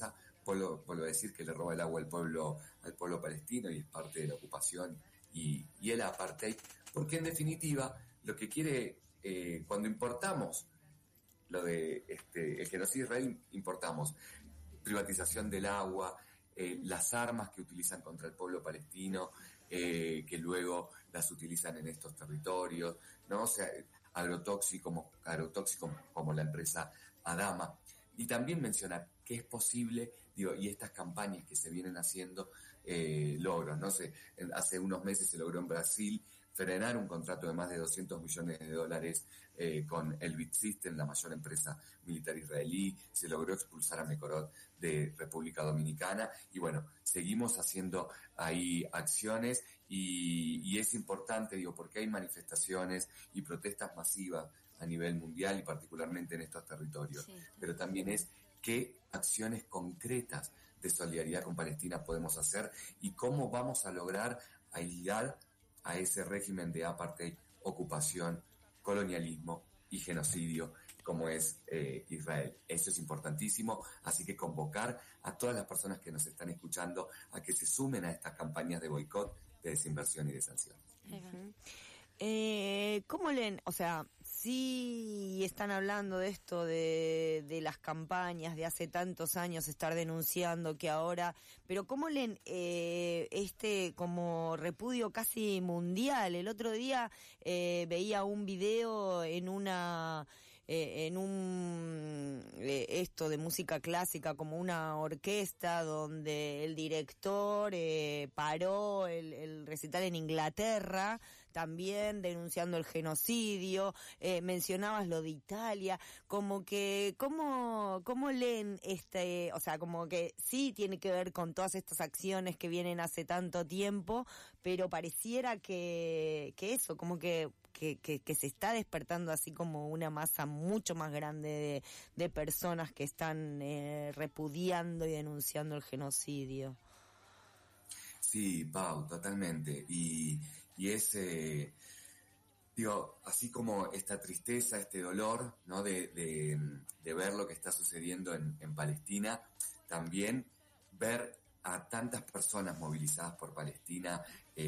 vuelvo a decir que le roba el agua al pueblo palestino y es parte de la ocupación y el apartheid, porque en definitiva lo que quiere, cuando importamos lo de el genocidio de Israel, importamos privatización del agua, las armas que utilizan contra el pueblo palestino, que luego las utilizan en estos territorios, ¿no? O sea, agrotóxico como la empresa Adama. Y también mencionar que es posible, y estas campañas que se vienen haciendo, logros, no sé, hace unos meses se logró en Brasil frenar un contrato de más de $200 millones con el Elbit System, la mayor empresa militar israelí. Se logró expulsar a Mekorot de República Dominicana y bueno, seguimos haciendo ahí acciones y es importante, porque hay manifestaciones y protestas masivas a nivel mundial y particularmente en estos territorios, pero también es qué acciones concretas de solidaridad con Palestina podemos hacer y cómo vamos a lograr aislar a ese régimen de apartheid, ocupación, colonialismo y genocidio como es Israel. Eso es importantísimo, así que convocar a todas las personas que nos están escuchando a que se sumen a estas campañas de boicot, de desinversión y de sanciones. ¿Cómo leen? O sea, sí están hablando de esto, de las campañas de hace tantos años, estar denunciando que ahora, pero ¿cómo leen como repudio casi mundial? El otro día veía un video esto de música clásica, como una orquesta donde el director paró el recital en Inglaterra, también denunciando el genocidio. Mencionabas lo de Italia, como que ¿cómo leen o sea, como que sí tiene que ver con todas estas acciones que vienen hace tanto tiempo, pero pareciera que eso, como que se está despertando así como una masa mucho más grande de personas que están repudiando y denunciando el genocidio. Sí, Pau, totalmente. Y es, así como esta tristeza, este dolor, ¿no? De ver lo que está sucediendo en Palestina, también ver a tantas personas movilizadas por Palestina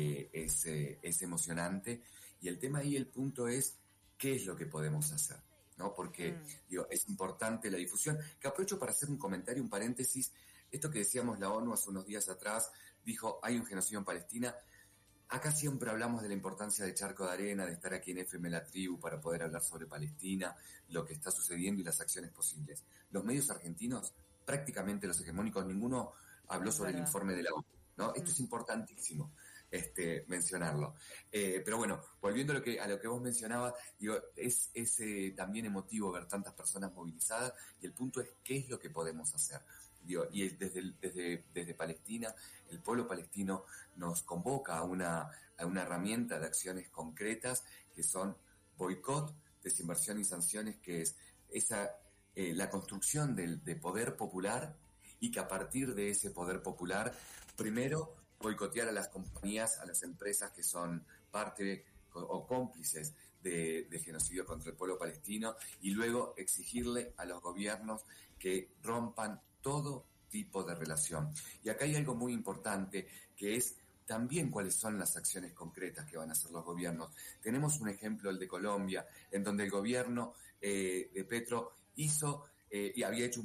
es emocionante. Y el tema ahí, el punto es, ¿qué es lo que podemos hacer? ¿No? Porque, es importante la difusión. Que aprovecho para hacer un comentario, un paréntesis. Esto que decíamos la ONU hace unos días atrás, dijo, hay un genocidio en Palestina. Acá siempre hablamos de la importancia de Charco de Arena, de estar aquí en FM La Tribu para poder hablar sobre Palestina, lo que está sucediendo y las acciones posibles. Los medios argentinos, prácticamente los hegemónicos, ninguno habló sobre el informe de la ONU, ¿no? Esto es importantísimo. Mencionarlo. Pero bueno, volviendo a lo que vos mencionabas, es también emotivo ver tantas personas movilizadas y el punto es qué es lo que podemos hacer. Y desde Palestina, el pueblo palestino nos convoca a una herramienta de acciones concretas que son boicot, desinversión y sanciones, que es la construcción de poder popular y que a partir de ese poder popular, primero, boicotear a las compañías, a las empresas que son parte o cómplices de genocidio contra el pueblo palestino y luego exigirle a los gobiernos que rompan todo tipo de relación. Y acá hay algo muy importante que es también cuáles son las acciones concretas que van a hacer los gobiernos. Tenemos un ejemplo, el de Colombia, en donde el gobierno de Petro hizo y había hecho un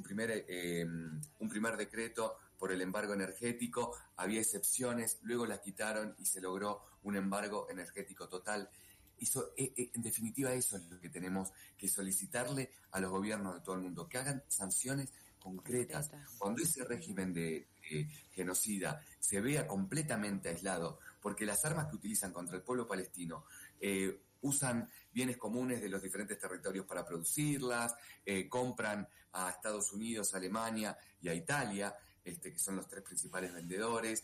primer decreto por el embargo energético, había excepciones, luego las quitaron y se logró un embargo energético total. En definitiva, eso es lo que tenemos que solicitarle a los gobiernos de todo el mundo, que hagan sanciones concretas. Cuando ese régimen de genocida se vea completamente aislado, porque las armas que utilizan contra el pueblo palestino usan bienes comunes de los diferentes territorios para producirlas, compran a Estados Unidos, a Alemania y a Italia, que son los tres principales vendedores,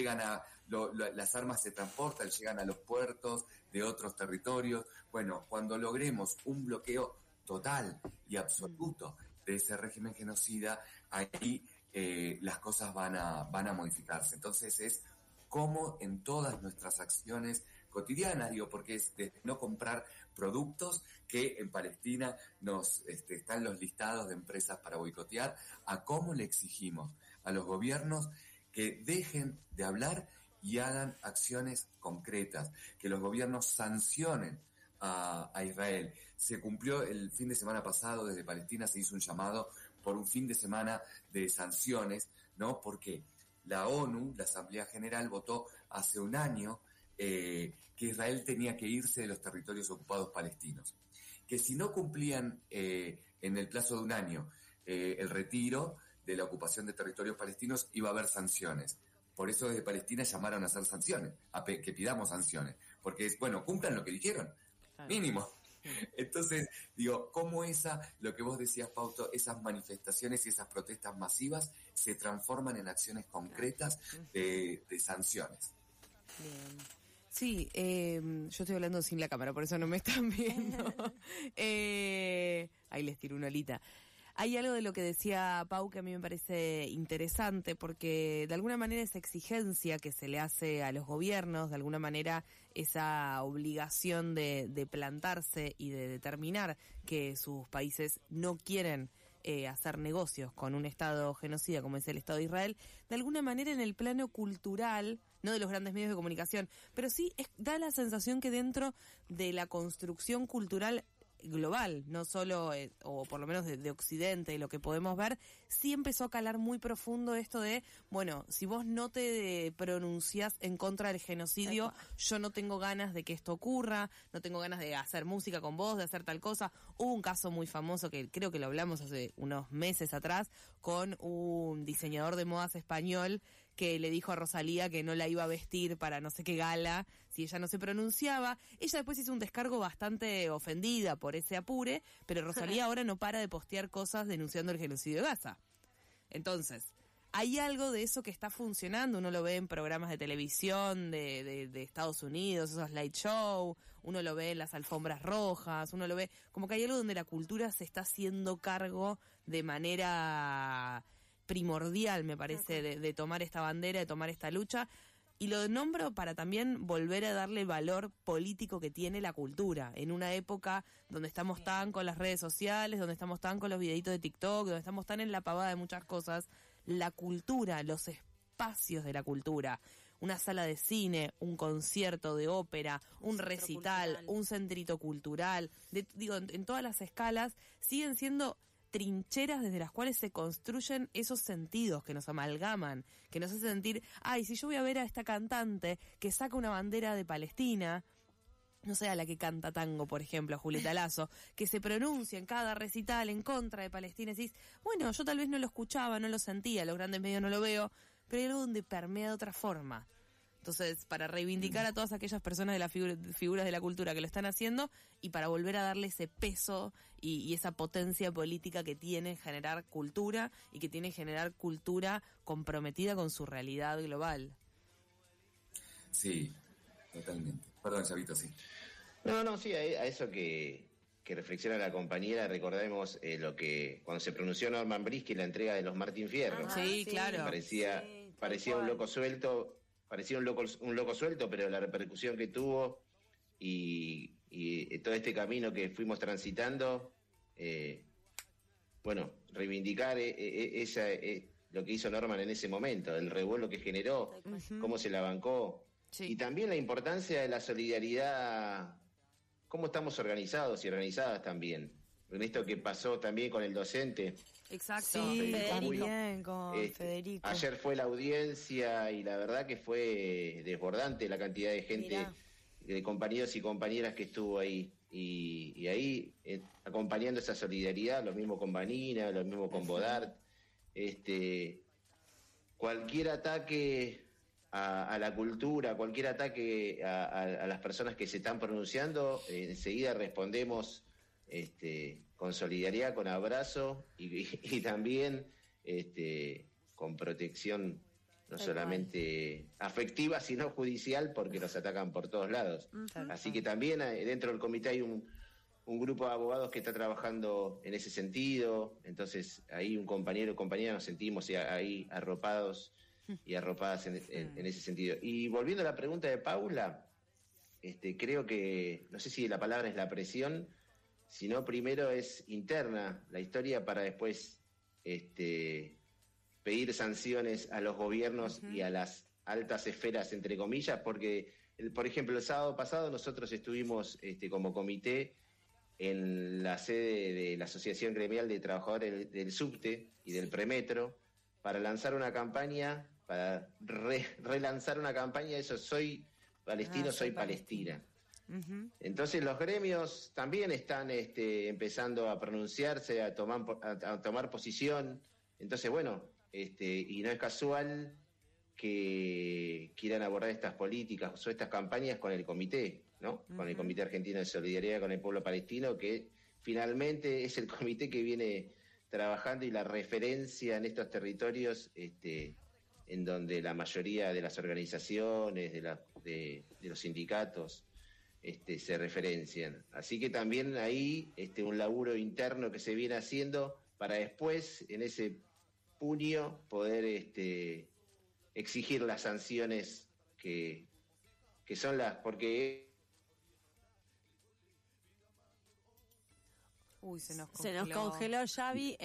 las armas se transportan, llegan a los puertos de otros territorios. Bueno, cuando logremos un bloqueo total y absoluto de ese régimen genocida, ahí las cosas van a modificarse. Entonces es como en todas nuestras acciones cotidianas, porque es de no comprar productos que en Palestina están los listados de empresas para boicotear, a cómo le exigimos a los gobiernos que dejen de hablar y hagan acciones concretas, que los gobiernos sancionen a Israel. Se cumplió el fin de semana pasado, desde Palestina se hizo un llamado por un fin de semana de sanciones, ¿no? Porque la ONU, la Asamblea General, votó hace un año que Israel tenía que irse de los territorios ocupados palestinos. Que si no cumplían en el plazo de un año el retiro de la ocupación de territorios palestinos, iba a haber sanciones. Por eso desde Palestina llamaron a hacer sanciones, que pidamos sanciones. Porque es, bueno, cumplan lo que dijeron, mínimo. Entonces, digo, ¿cómo lo que vos decías, Pauto, esas manifestaciones y esas protestas masivas se transforman en acciones concretas de sanciones? Bien. Sí, yo estoy hablando sin la cámara, por eso no me están viendo. Ahí les tiro una olita. Hay algo de lo que decía Pau que a mí me parece interesante, porque de alguna manera esa exigencia que se le hace a los gobiernos, de alguna manera esa obligación de plantarse y de determinar que sus países no quieren hacer negocios con un Estado genocida como es el Estado de Israel, de alguna manera en el plano cultural, no de los grandes medios de comunicación, pero sí da la sensación que dentro de la construcción cultural global, no solo, o por lo menos de Occidente, de lo que podemos ver, sí empezó a calar muy profundo esto de, bueno, si vos no te pronunciás en contra del genocidio, yo no tengo ganas de que esto ocurra, no tengo ganas de hacer música con vos, de hacer tal cosa. Hubo un caso muy famoso que creo que lo hablamos hace unos meses atrás, con un diseñador de modas español que le dijo a Rosalía que no la iba a vestir para no sé qué gala si ella no se pronunciaba. Ella después hizo un descargo bastante ofendida por ese apure, pero Rosalía ahora no para de postear cosas denunciando el genocidio de Gaza. Entonces, hay algo de eso que está funcionando, uno lo ve en programas de televisión de Estados Unidos, esos light show, uno lo ve en las alfombras rojas, uno lo ve como que hay algo donde la cultura se está haciendo cargo de manera primordial, me parece, de tomar esta bandera, de tomar esta lucha, y lo nombro para también volver a darle valor político que tiene la cultura, en una época donde estamos tan con las redes sociales, donde estamos tan con los videitos de TikTok, donde estamos tan en la pavada de muchas cosas. La cultura, los espacios de la cultura, una sala de cine, un concierto de ópera, un recital, un centrito cultural, en todas las escalas, siguen siendo trincheras desde las cuales se construyen esos sentidos que nos amalgaman, que nos hacen sentir, si yo voy a ver a esta cantante que saca una bandera de Palestina, no sé, a la que canta tango, por ejemplo, a Julieta Lazo, que se pronuncia en cada recital en contra de Palestina, y decís, bueno, yo tal vez no lo escuchaba, no lo sentía, los grandes medios no lo veo, pero hay algo donde permea de otra forma. Entonces, para reivindicar a todas aquellas personas de las figuras de la cultura que lo están haciendo y para volver a darle ese peso y esa potencia política que tiene generar cultura y que tiene generar cultura comprometida con su realidad global. Sí, totalmente. Perdón, Chavito, sí. No, sí, a eso que reflexiona la compañera, recordemos lo que cuando se pronunció Norman Briski en la entrega de los Martín Fierro. Sí, claro. Parecía un loco suelto. Parecía un loco suelto, pero la repercusión que tuvo y todo este camino que fuimos transitando, reivindicar lo que hizo Norman en ese momento, el revuelo que generó, cómo se la bancó, y también la importancia de la solidaridad, cómo estamos organizados y organizadas también, en esto que pasó también con el docente. Exacto, sí, también con Federico. Ayer fue la audiencia y la verdad que fue desbordante la cantidad de gente, de compañeros y compañeras que estuvo ahí. Y ahí acompañando esa solidaridad, lo mismo con Vanina, lo mismo con Bodart. Cualquier ataque a la cultura, cualquier ataque a las personas que se están pronunciando, enseguida respondemos con solidaridad, con abrazo y también con protección no solamente afectiva sino judicial, porque nos atacan por todos lados. Así que también dentro del comité hay un grupo de abogados que está trabajando en ese sentido, entonces ahí un compañero o compañera nos sentimos ahí arropados y arropadas en ese sentido. Y volviendo a la pregunta de Paula, creo que, no sé si la palabra es la presión, sino primero es interna la historia para después pedir sanciones a los gobiernos y a las altas esferas, entre comillas, porque, por ejemplo, el sábado pasado nosotros estuvimos como comité en la sede de la Asociación Gremial de Trabajadores del Subte y del Premetro para lanzar una campaña, para relanzar una campaña, eso, soy palestino, soy Palestina. Entonces los gremios también están empezando a pronunciarse, a tomar posición. Entonces, bueno, y no es casual que quieran abordar estas políticas o estas campañas con el comité, ¿no? Con el Comité Argentino de Solidaridad con el Pueblo Palestino, que finalmente es el comité que viene trabajando y la referencia en estos territorios, en donde la mayoría de las organizaciones, de los sindicatos, se referencian. Así que también ahí un laburo interno que se viene haciendo para después, en ese puño, poder exigir las sanciones que son porque... Uy, se nos congeló Xavi.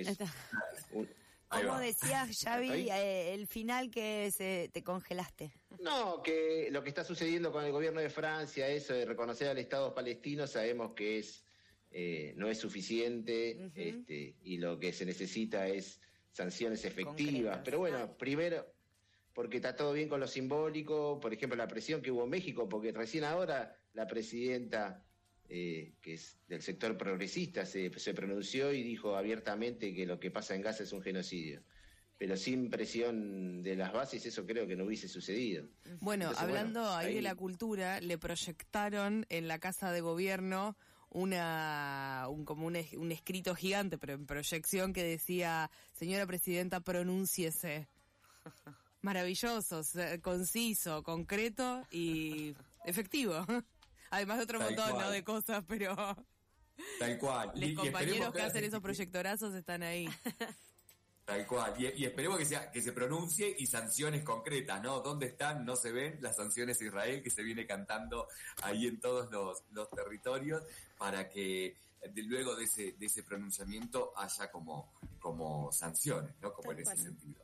¿Cómo decías, Xavi, el final que te congelaste? No, que lo que está sucediendo con el gobierno de Francia, eso de reconocer al Estado palestino, sabemos que no es suficiente, y lo que se necesita es sanciones efectivas. Concretas. Pero bueno, primero, porque está todo bien con lo simbólico, por ejemplo, la presión que hubo en México, porque recién ahora la presidenta, que es del sector progresista, se pronunció y dijo abiertamente que lo que pasa en Gaza es un genocidio. Pero sin presión de las bases eso creo que no hubiese sucedido. Bueno, entonces, hablando ahí de la cultura, le proyectaron en la Casa de Gobierno un escrito gigante, pero en proyección, que decía: señora presidenta, pronúnciese. Maravilloso, conciso, concreto y efectivo. Además de otro montón, ¿no?, de cosas, pero... Tal cual. Los compañeros que hacen esos proyectorazos están ahí. Tal cual. Y esperemos que se pronuncie y sanciones concretas, ¿no? ¿Dónde están? No se ven las sanciones a Israel, que se viene cantando ahí en todos los territorios, para que luego de ese pronunciamiento haya como sanciones, ¿no? Como en ese sentido.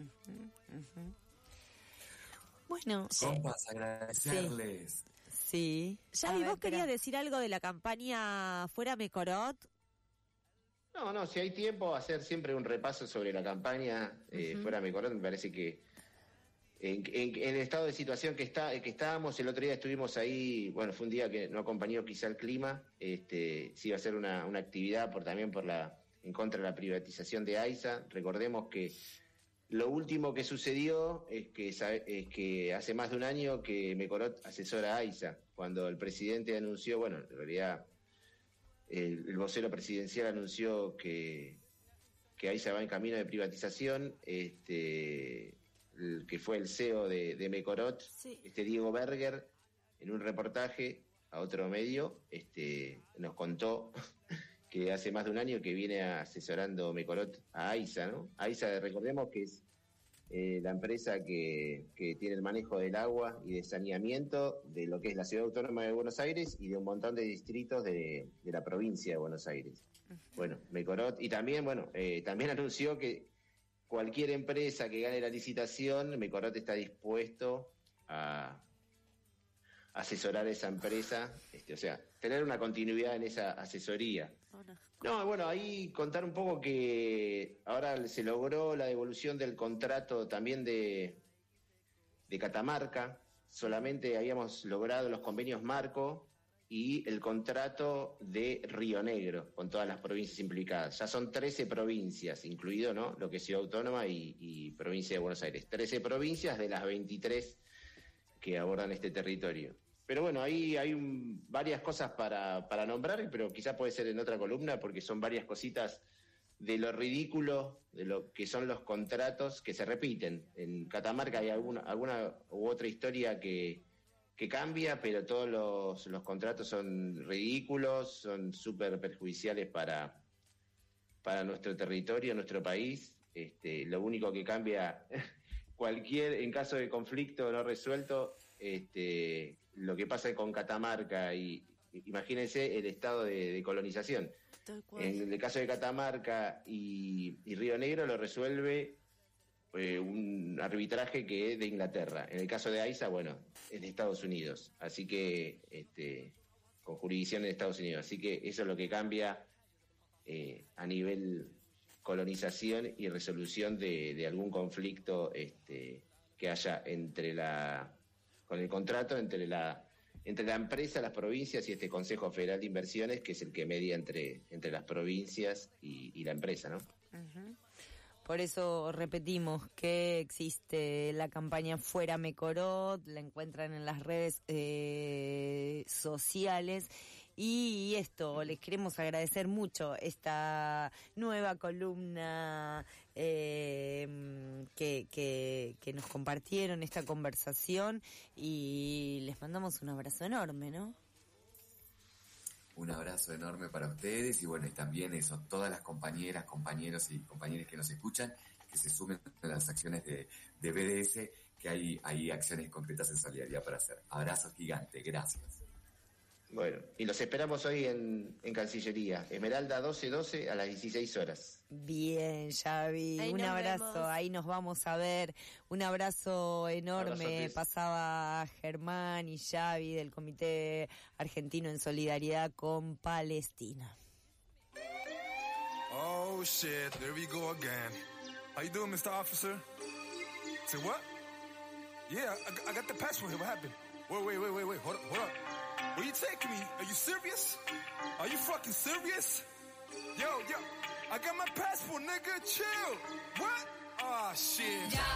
Bueno, compas, agradecerles. Sí. Xavi, ¿vos querías decir algo de la campaña Fuera Mekorot? No, si hay tiempo, hacer siempre un repaso sobre la campaña Fuera Mekorot. Me parece que en el estado de situación que estábamos, el otro día estuvimos ahí, bueno, fue un día que no acompañó quizá el clima, sí iba a ser una actividad también en contra de la privatización de AISA. Recordemos que lo último que sucedió es que hace más de un año que Mekorot asesora a AISA, cuando el presidente anunció, bueno, en realidad el vocero presidencial anunció que AISA va en camino de privatización, que fue el CEO de Mekorot, Diego Berger, en un reportaje a otro medio, nos contó que hace más de un año que viene asesorando Mekorot a AISA, ¿no? AISA, recordemos que es la empresa que tiene el manejo del agua y de saneamiento de lo que es la Ciudad Autónoma de Buenos Aires y de un montón de distritos de la provincia de Buenos Aires. Bueno, Mekorot, y también, también anunció que cualquier empresa que gane la licitación, Mekorot está dispuesto a asesorar a esa empresa, o sea, tener una continuidad en esa asesoría. No, bueno, ahí contar un poco que ahora se logró la devolución del contrato también de Catamarca. Solamente habíamos logrado los convenios marco y el contrato de Río Negro, con todas las provincias implicadas. Ya son 13 provincias, incluido, ¿no?, lo que es Ciudad Autónoma y provincia de Buenos Aires. 13 provincias de las 23 que abordan este territorio. Pero bueno, ahí hay varias cosas para nombrar, pero quizás puede ser en otra columna, porque son varias cositas de lo ridículo, de lo que son los contratos que se repiten. En Catamarca hay alguna u otra historia que cambia, pero todos los contratos son ridículos, son súper perjudiciales para nuestro territorio, nuestro país. Lo único que cambia en caso de conflicto no resuelto, lo que pasa con Catamarca, y imagínense el estado de colonización. En el caso de Catamarca y Río Negro lo resuelve un arbitraje que es de Inglaterra. En el caso de AISA, bueno, es de Estados Unidos, así que con jurisdicción en Estados Unidos. Así que eso es lo que cambia a nivel colonización y resolución de algún conflicto que haya con el contrato entre la empresa, las provincias y este Consejo Federal de Inversiones, que es el que media entre las provincias y la empresa, ¿no? Uh-huh. Por eso repetimos que existe la campaña Fuera Mecorot, la encuentran en las redes sociales. Y les queremos agradecer mucho esta nueva columna que nos compartieron, esta conversación, y les mandamos un abrazo enorme, ¿no? Un abrazo enorme para ustedes y bueno, y también eso, todas las compañeras, compañeros y compañeras que nos escuchan, que se sumen a las acciones de BDS, que hay acciones concretas en solidaridad para hacer. Abrazo gigante, gracias. Bueno, y los esperamos hoy en Cancillería, Esmeralda 1212 a las 16 horas. Bien, Xavi, ahí un abrazo, vemos. Ahí nos vamos a ver, un abrazo enorme. Abrazo, pasaba Germán y Xavi del Comité Argentino en Solidaridad con Palestina. Oh shit, there we go again. How you doing, Mr. Officer? Say what? Yeah, I got the passport here, what happened? Wait, hold up. Where you taking me? Are you serious? Are you fucking serious? Yo, I got my passport, nigga, chill. What? Ah, shit. Ya,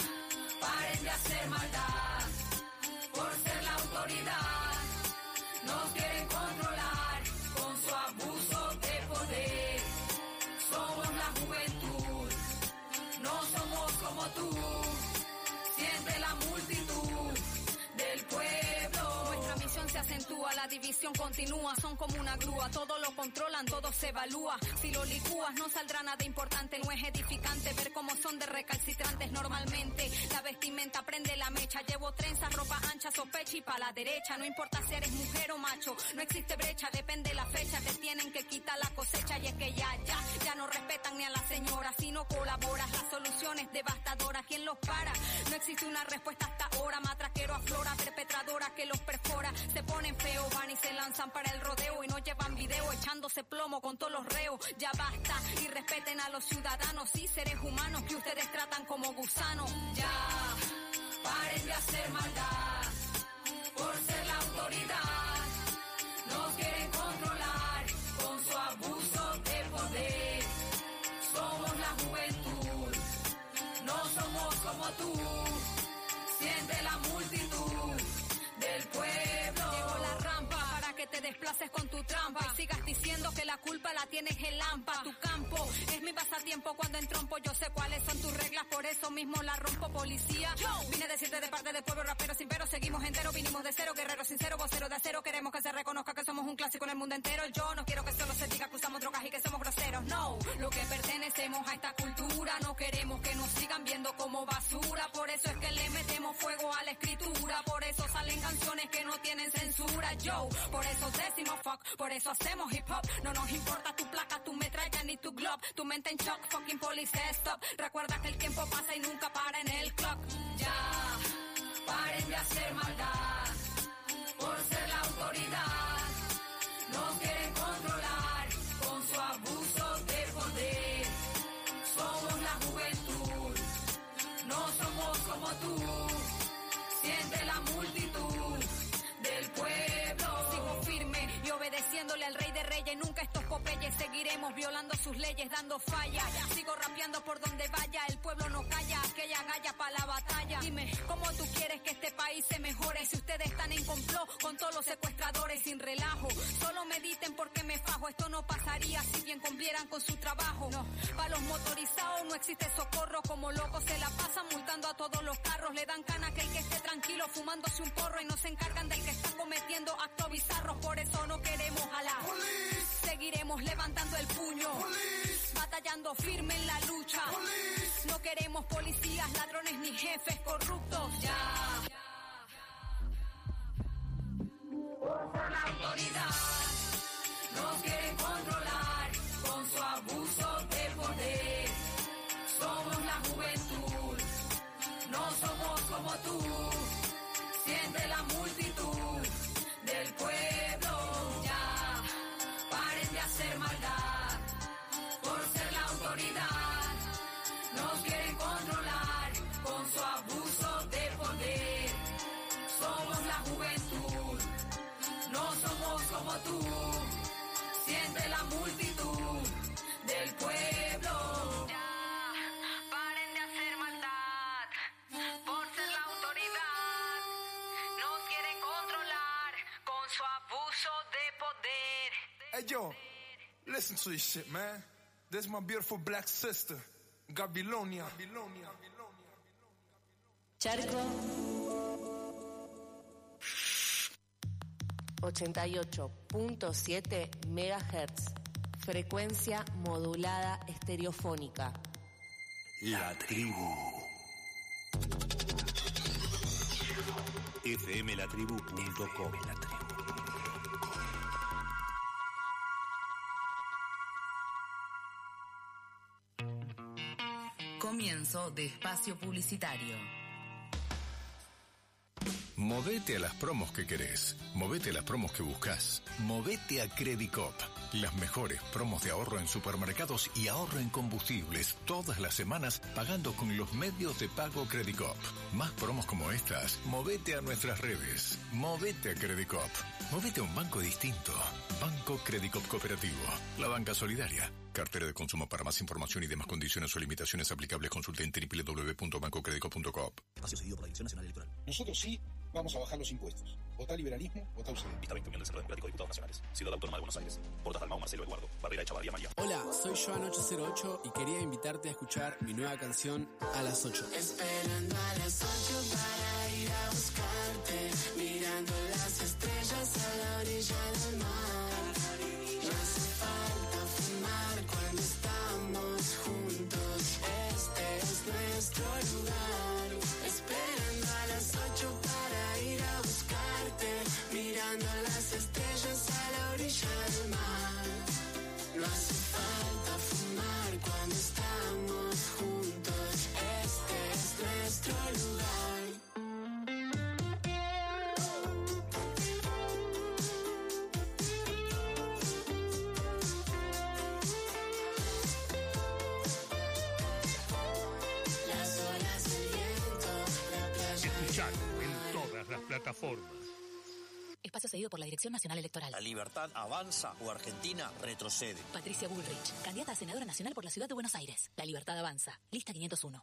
paren de hacer maldad, por ser la autoridad. Nos quieren controlar con su abuso de poder. Somos la juventud, no somos como tú. Siente la multitud del pueblo. Nuestra misión se acentúa, la división continúa. Son como una grúa, todo lo controlan, todo se evalúa. Si lo licúas no saldrá nada importante. No es edificante ver cómo son de recalcitrantes normalmente. La vestimenta prende la mecha. Llevo trenzas, ropa ancha, sospecha y pa' la derecha. No importa si eres mujer o macho, no existe brecha, depende la fecha. Te tienen que quitar la cosecha y es que ya no respetan ni a la señora. Si no colaboras, la solución es devastadora. ¿Quién los para? No existe una respuesta hasta ahora. Matraquero aflora, perpetradora que los perfora. Se ponen feo, van y se lanzan para el rodeo y no llevan video echándose plomo con todos los reos. Ya basta y respeten a los ciudadanos y seres humanos que ustedes tratan como gusanos. Ya, paren de hacer maldad por ser la autoridad. Nos quieren controlar con su abuso de poder. Somos la juventud, no somos como tú. Siente la multitud del pueblo. Llegó la rampa para que te desplaces con tu trampa y sigas diciendo que la culpa la tienes el Lampa. Tu campo es mi pasatiempo cuando entrompo. Yo sé cuáles son tus reglas, por eso mismo la rompo, policía. Vine a decirte de parte del pueblo rapero sin pero, seguimos enteros, vinimos de cero, guerreros sinceros, voceros de acero. Queremos que se reconozca que somos un clásico en el mundo entero. Yo no quiero que solo se diga que usamos drogas y que somos groseros. No, lo que pertenecemos a esta cultura. No queremos que nos sigan viendo como basura. Por eso es que le metemos fuego a la escritura. Por eso salen canciones que no tienen censura. Yo, por eso decimos fuck, por eso hacemos hip hop. No nos importa tu placa, tu metralla ni tu glob. Tu mente en shock, fucking police, stop. Recuerda que el tiempo pasa y nunca para en el clock. Ya, paren de hacer maldad por ser la autoridad. Nos quieren controlar con su abuso de poder. Somos la juventud, no somos como tú. Siente la multitud del pueblo. Sigo firme y obedeciéndole al rey de reyes. Nunca estos popeyes seguiremos violando sus leyes, dando falla. Sigo rapeando por donde vaya, el pueblo no calla. Aquella galla pa' la batalla. Dime, ¿cómo tú quieres que este país se mejore? Si ustedes están en complot con todos los secuestradores sin relajo. Solo mediten porque me fajo. Esto no pasaría si bien cumplieran con su trabajo. No, pa' los motorizados no existe socorro. Como locos se la pasan multando a todos los carros. Le dan cana a aquel que esté tranquilo fumándose un porro y no se encargan del que está cometiendo actos bizarros. Por eso no queremos a la police. Seguiremos levantando el puño, police. Batallando firme en la lucha, police. No queremos policías, ladrones ni jefes corruptos. Ya, por ser la autoridad nos quieren controlar con su abuso de poder. Somos la juventud, como tú. Siente la multitud del pueblo. Ya, paren de hacer maldad por ser la autoridad. Nos quieren controlar con su abuso de poder. Somos la juventud, no somos como tú. Siente la multitud del pueblo. Ya, paren de hacer maldad por ser la autoridad. Nos quieren controlar con su abuso de poder. Hey, yo, listen to this shit, man. This is my beautiful black sister, Gabilonia. Charco 88.7 MHz. Frecuencia modulada estereofónica. La tribu. fmlatribu.com. Comienzo de espacio publicitario. Movete a las promos que querés. Movete a las promos que buscas. Movete a Credicop. Las mejores promos de ahorro en supermercados y ahorro en combustibles todas las semanas pagando con los medios de pago Credicop. Más promos como estas. Movete a nuestras redes. Movete a Credicop. Movete a un banco distinto. Banco Credicop Cooperativo. La banca solidaria. Cartera de consumo. Para más información y demás condiciones o limitaciones aplicables, consulte en www.bancocredico.com. Espacio cedido por la Dirección Nacional Electoral. Nosotros sí vamos a bajar los impuestos. Votá liberalismo, votá UCD. Lista 20, Unión del Centro Democrático de Diputados Nacionales. Ciudad Autónoma de Buenos Aires. Portas Dalmau, Marcelo Eduardo. Barrera Echavarría María. Hola, soy Joan808 y quería invitarte a escuchar mi nueva canción A las 8. Esperando a las 8 para ir a buscarte, mirando las estrellas a la orilla del mar. No hace falta fumar cuando estamos juntos. Este es nuestro lugar. Esperando a las 8 para ir a buscarte, mirando las estrellas a la orilla del mar. No hace falta fumar cuando estamos juntos. Este es nuestro lugar. Las olas, el viento, la playa. Escuchar en todas las plataformas. Espacio cedido por la Dirección Nacional Electoral. La libertad avanza o Argentina retrocede. Patricia Bullrich, candidata a senadora nacional por la Ciudad de Buenos Aires. La libertad avanza. Lista 501.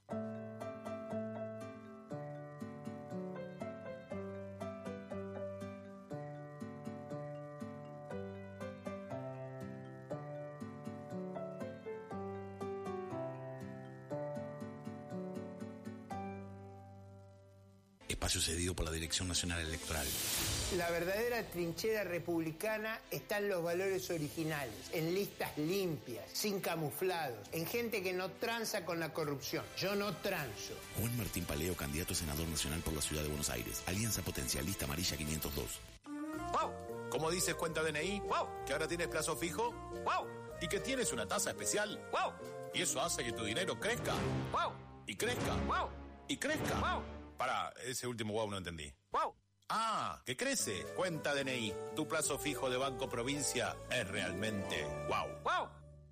Espacio cedido por la Dirección Nacional Electoral. La verdadera trinchera republicana está en los valores originales, en listas limpias, sin camuflados, en gente que no tranza con la corrupción. Yo no transo. Juan Martín Paleo, candidato a senador nacional por la Ciudad de Buenos Aires. Alianza Potencialista Amarilla 502. ¡Wow! ¿Cómo dices cuenta DNI? ¡Wow! ¿Que ahora tienes plazo fijo? ¡Wow! ¿Y que tienes una tasa especial? ¡Wow! Y eso hace que tu dinero crezca. ¡Wow! Y crezca. ¡Wow! Y crezca. ¡Wow! Para, ese último wow no entendí. ¡Wow! Ah, que crece. Cuenta DNI. Tu plazo fijo de Banco Provincia es realmente wow. ¡Wow!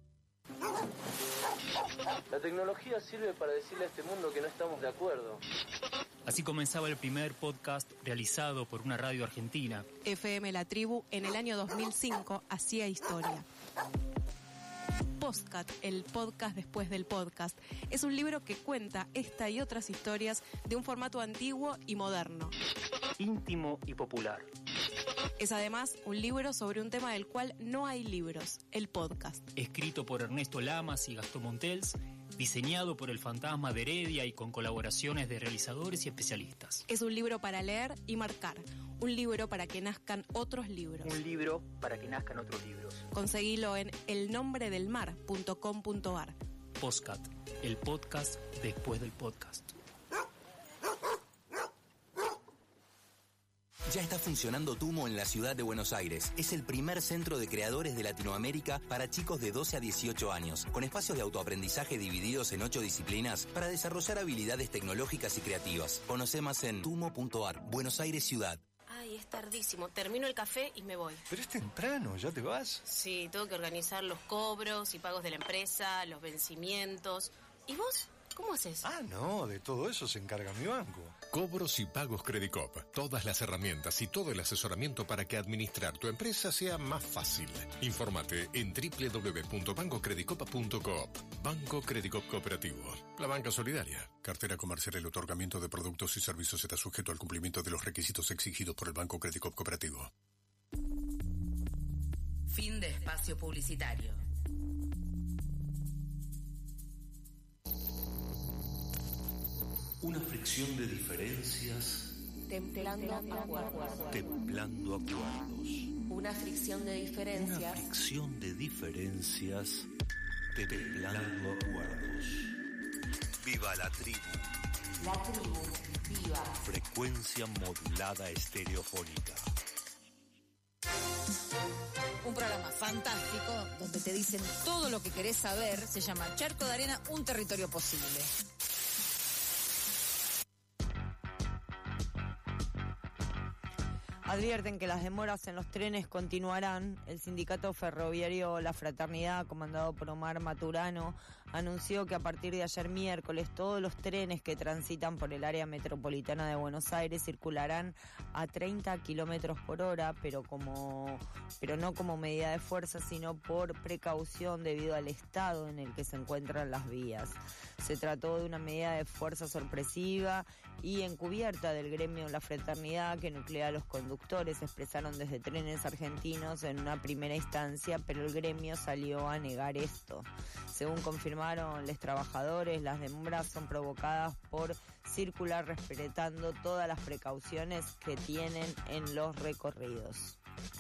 La tecnología sirve para decirle a este mundo que no estamos de acuerdo. Así comenzaba el primer podcast realizado por una radio argentina. FM La Tribu en el año 2005 hacía historia. Postcat, el podcast después del podcast, es un libro que cuenta esta y otras historias de un formato antiguo y moderno. Íntimo y popular. Es además un libro sobre un tema del cual no hay libros, el podcast. Escrito por Ernesto Lamas y Gastón Montels, diseñado por el Fantasma de Heredia y con colaboraciones de realizadores y especialistas. Es un libro para leer y marcar, un libro para que nazcan otros libros. Un libro para que nazcan otros libros. Conseguilo en elnombredelmar.com.ar. Postcat, el podcast después del podcast. Ya está funcionando Tumo en la ciudad de Buenos Aires. Es el primer centro de creadores de Latinoamérica para chicos de 12 a 18 años, con espacios de autoaprendizaje divididos en 8 disciplinas para desarrollar habilidades tecnológicas y creativas. Conoce más en tumo.ar, Buenos Aires Ciudad. Ay, es tardísimo. Termino el café y me voy. Pero es temprano, ¿ya te vas? Sí, tengo que organizar los cobros y pagos de la empresa, los vencimientos. ¿Y vos? ¿Cómo haces? Ah, no, de todo eso se encarga mi banco. Cobros y pagos Credicop. Todas las herramientas y todo el asesoramiento para que administrar tu empresa sea más fácil. Infórmate en www.bancocredicop.coop. Banco Credicop Cooperativo. La banca solidaria. Cartera comercial. El otorgamiento de productos y servicios está sujeto al cumplimiento de los requisitos exigidos por el Banco Credicop Cooperativo. Fin de espacio publicitario. Una fricción de diferencias Templando acuerdos. templando acuerdos. Una fricción de Una diferencias. fricción de diferencias templando acuerdos. Viva la tribu. La tribu, viva. Frecuencia modulada estereofónica. Un programa fantástico donde te dicen todo lo que querés saber. Se llama Charco de Arena, un territorio posible. Advierten que las demoras en los trenes continuarán. El sindicato ferroviario La Fraternidad, comandado por Omar Maturano, anunció que a partir de ayer miércoles todos los trenes que transitan por el área metropolitana de Buenos Aires circularán a 30 kilómetros por hora, pero no como medida de fuerza, sino por precaución debido al estado en el que se encuentran las vías. Se trató de una medida de fuerza sorpresiva y encubierta del gremio La Fraternidad, que nuclea a los conductores. Expresaron desde Trenes Argentinos en una primera instancia, pero el gremio salió a negar esto. Según confirmaron los trabajadores, las demoras son provocadas por circular respetando todas las precauciones que tienen en los recorridos.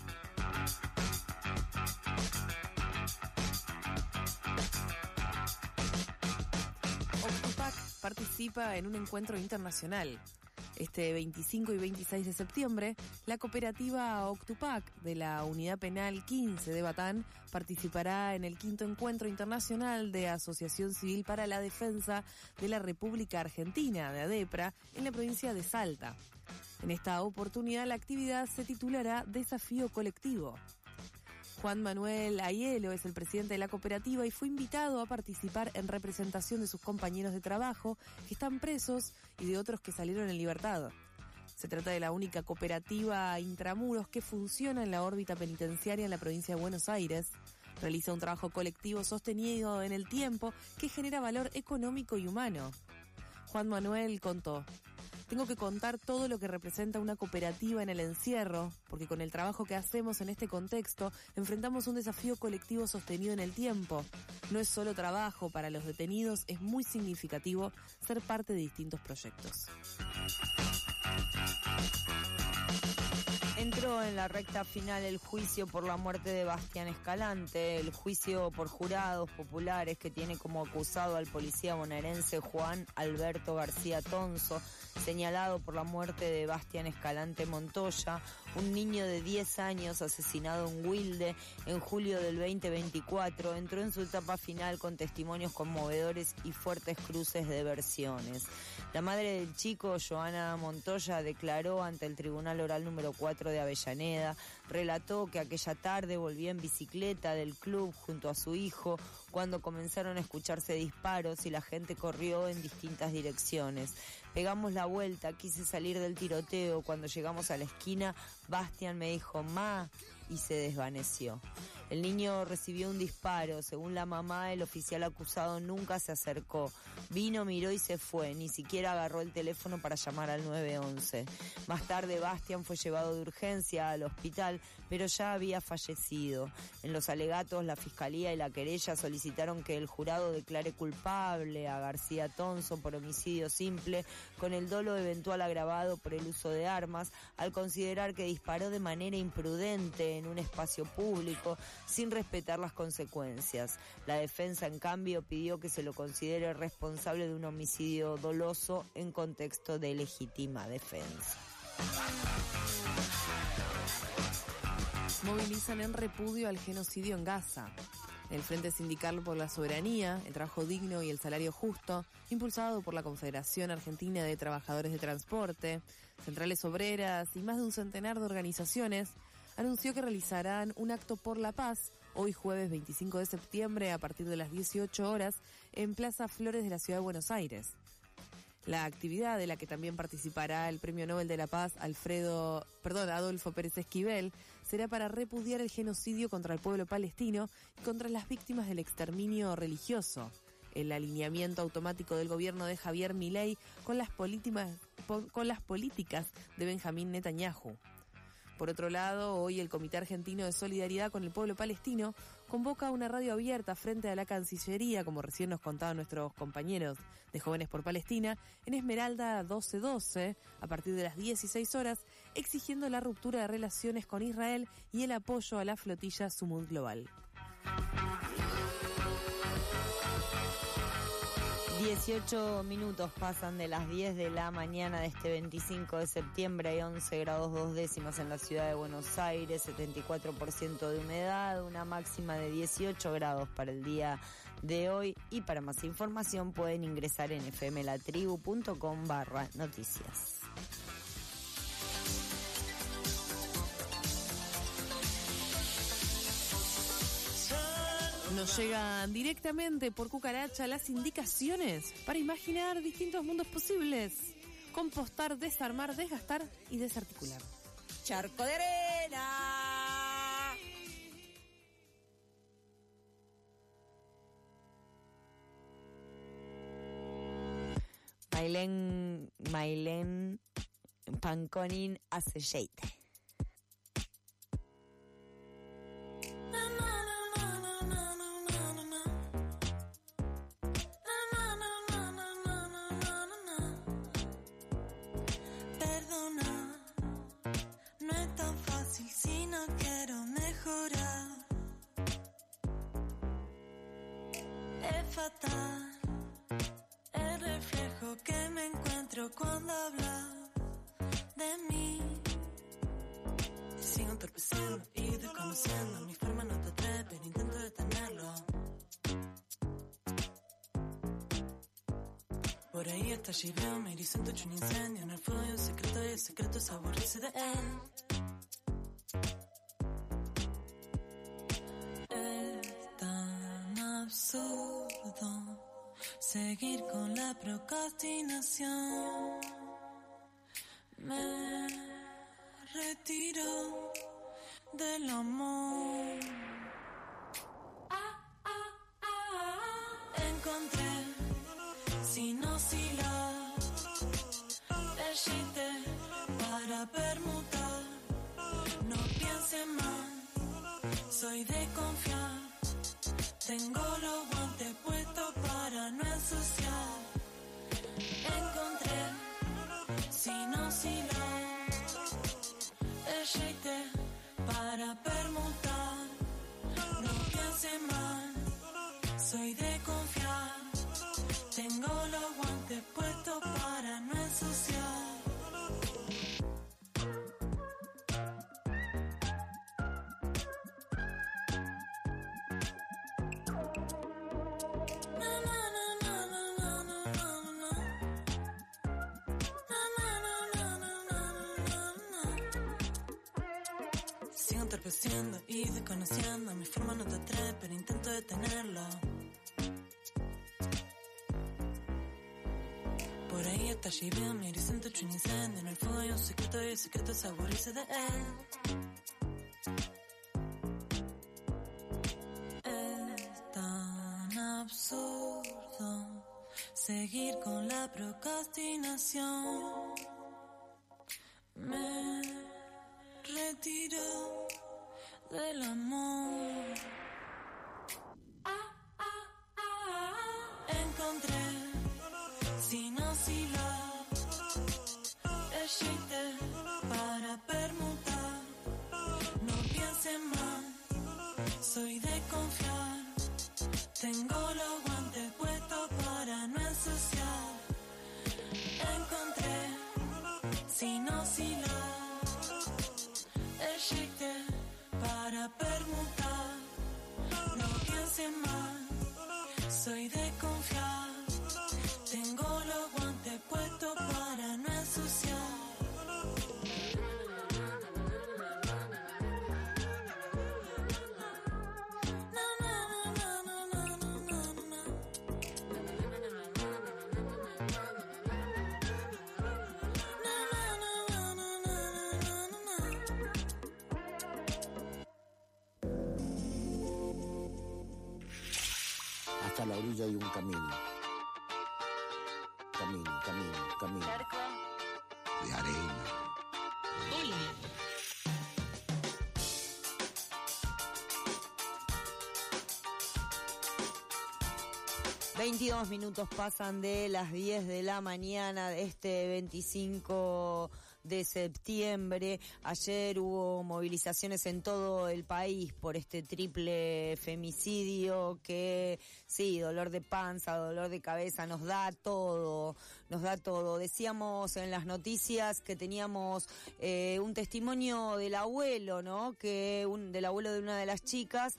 Octupac participa en un encuentro internacional. Este 25 y 26 de septiembre, la cooperativa Octupac de la Unidad Penal 15 de Batán participará en el 5º Encuentro Internacional de Asociación Civil para la Defensa de la República Argentina, de ADEPRA, en la provincia de Salta. En esta oportunidad, la actividad se titulará Desafío Colectivo. Juan Manuel Aiello es el presidente de la cooperativa y fue invitado a participar en representación de sus compañeros de trabajo que están presos y de otros que salieron en libertad. Se trata de la única cooperativa intramuros que funciona en la órbita penitenciaria en la provincia de Buenos Aires. Realiza un trabajo colectivo sostenido en el tiempo que genera valor económico y humano. Juan Manuel contó: tengo que contar todo lo que representa una cooperativa en el encierro, porque con el trabajo que hacemos en este contexto enfrentamos un desafío colectivo sostenido en el tiempo. No es solo trabajo, para los detenidos es muy significativo ser parte de distintos proyectos. Entró en la recta final el juicio por la muerte de Bastián Escalante, el juicio por jurados populares que tiene como acusado al policía bonaerense Juan Alberto García Tonso, señalado por la muerte de Bastián Escalante Montoya, un niño de 10 años asesinado en Wilde en julio del 2024. Entró en su etapa final con testimonios conmovedores y fuertes cruces de versiones. La madre del chico, Joana Montoya, declaró ante el Tribunal Oral número 4 de Avellaneda, relató que aquella tarde volvía en bicicleta del club junto a su hijo cuando comenzaron a escucharse disparos y la gente corrió en distintas direcciones. Pegamos la vuelta, quise salir del tiroteo. Cuando llegamos a la esquina, Bastián me dijo "Ma", y se desvaneció. El niño recibió un disparo. Según la mamá, el oficial acusado nunca se acercó. Vino, miró y se fue. Ni siquiera agarró el teléfono para llamar al 911. Más tarde, Bastián fue llevado de urgencia al hospital, pero ya había fallecido. En los alegatos, la Fiscalía y la querella solicitaron que el jurado declare culpable a García Tonso por homicidio simple, con el dolo eventual agravado por el uso de armas, al considerar que disparó de manera imprudente en un espacio público, sin respetar las consecuencias. La defensa, en cambio, pidió que se lo considere responsable de un homicidio doloso en contexto de legítima defensa. Movilizan en repudio al genocidio en Gaza. El Frente Sindical por la Soberanía, el Trabajo Digno y el Salario Justo, impulsado por la Confederación Argentina de Trabajadores de Transporte, centrales obreras y más de un centenar de organizaciones, anunció que realizarán un acto por la paz hoy jueves 25 de septiembre a partir de las 18 horas en Plaza Flores de la Ciudad de Buenos Aires. La actividad, de la que también participará el Premio Nobel de la Paz Adolfo Pérez Esquivel, será para repudiar el genocidio contra el pueblo palestino y contra las víctimas del exterminio religioso, el alineamiento automático del gobierno de Javier Milei con las políticas de Benjamín Netanyahu. Por otro lado, hoy el Comité Argentino de Solidaridad con el Pueblo Palestino convoca una radio abierta frente a la Cancillería, como recién nos contaban nuestros compañeros de Jóvenes por Palestina, en Esmeralda 1212, a partir de las 16 horas, exigiendo la ruptura de relaciones con Israel y el apoyo a la flotilla Sumud Global. 18 minutos pasan de las 10 de la mañana de este 25 de septiembre. Hay 11 grados 2 décimas en la ciudad de Buenos Aires, 74% de humedad, una máxima de 18 grados para el día de hoy. Y para más información pueden ingresar en fmlatribu.com/noticias. Nos llegan directamente por Cucaracha las indicaciones para imaginar distintos mundos posibles. Compostar, desarmar, desgastar y desarticular. Charco de arena. Mailén Panconin Aceite. El reflejo que me encuentro cuando hablas de mí. Sigo entorpeciendo y desconociendo mi forma, no te atreves, pero intento detenerlo. Por ahí está Gibeo, me siento hecho un incendio en el fuego y un secreto, y el secreto es aburrirse de él. Absurdo seguir con la procrastinación. Me retiro del amor. Encontré sin oscilar el chiste para permutar. No piense más, soy de confiar. Tengo los guantes puestos para no ensuciar. Encontré, sin oscilar, el shake para permutar. No piense más, soy de confiar. Tengo los guantes puestos para no ensuciar. Entorpeciendo y desconociendo mi forma, no te atreves, pero intento detenerlo. Por ahí está Gibeo, mi horizonte hecho un incendio en el fuego hay un secreto y el secreto es aburrirse de él. Es tan absurdo seguir con la procrastinación. Me retiro del amor. Encontré sin oscilar el shake para permutar. No piense más, soy de confiar. Tengo los guantes puestos para no ensuciar. Encontré sin oscilar llegué para permutar. No piense mal, soy de confiar. Tengo los guantes puestos para no ensuciar. Hasta la orilla hay un camino. Camino. De arena. Hola. 22 minutos pasan de las 10 de la mañana de este 25 de septiembre. Ayer hubo movilizaciones en todo el país por este triple femicidio que, sí, dolor de panza, dolor de cabeza, nos da todo. Decíamos en las noticias que teníamos un testimonio del abuelo, ¿no? Del abuelo de una de las chicas,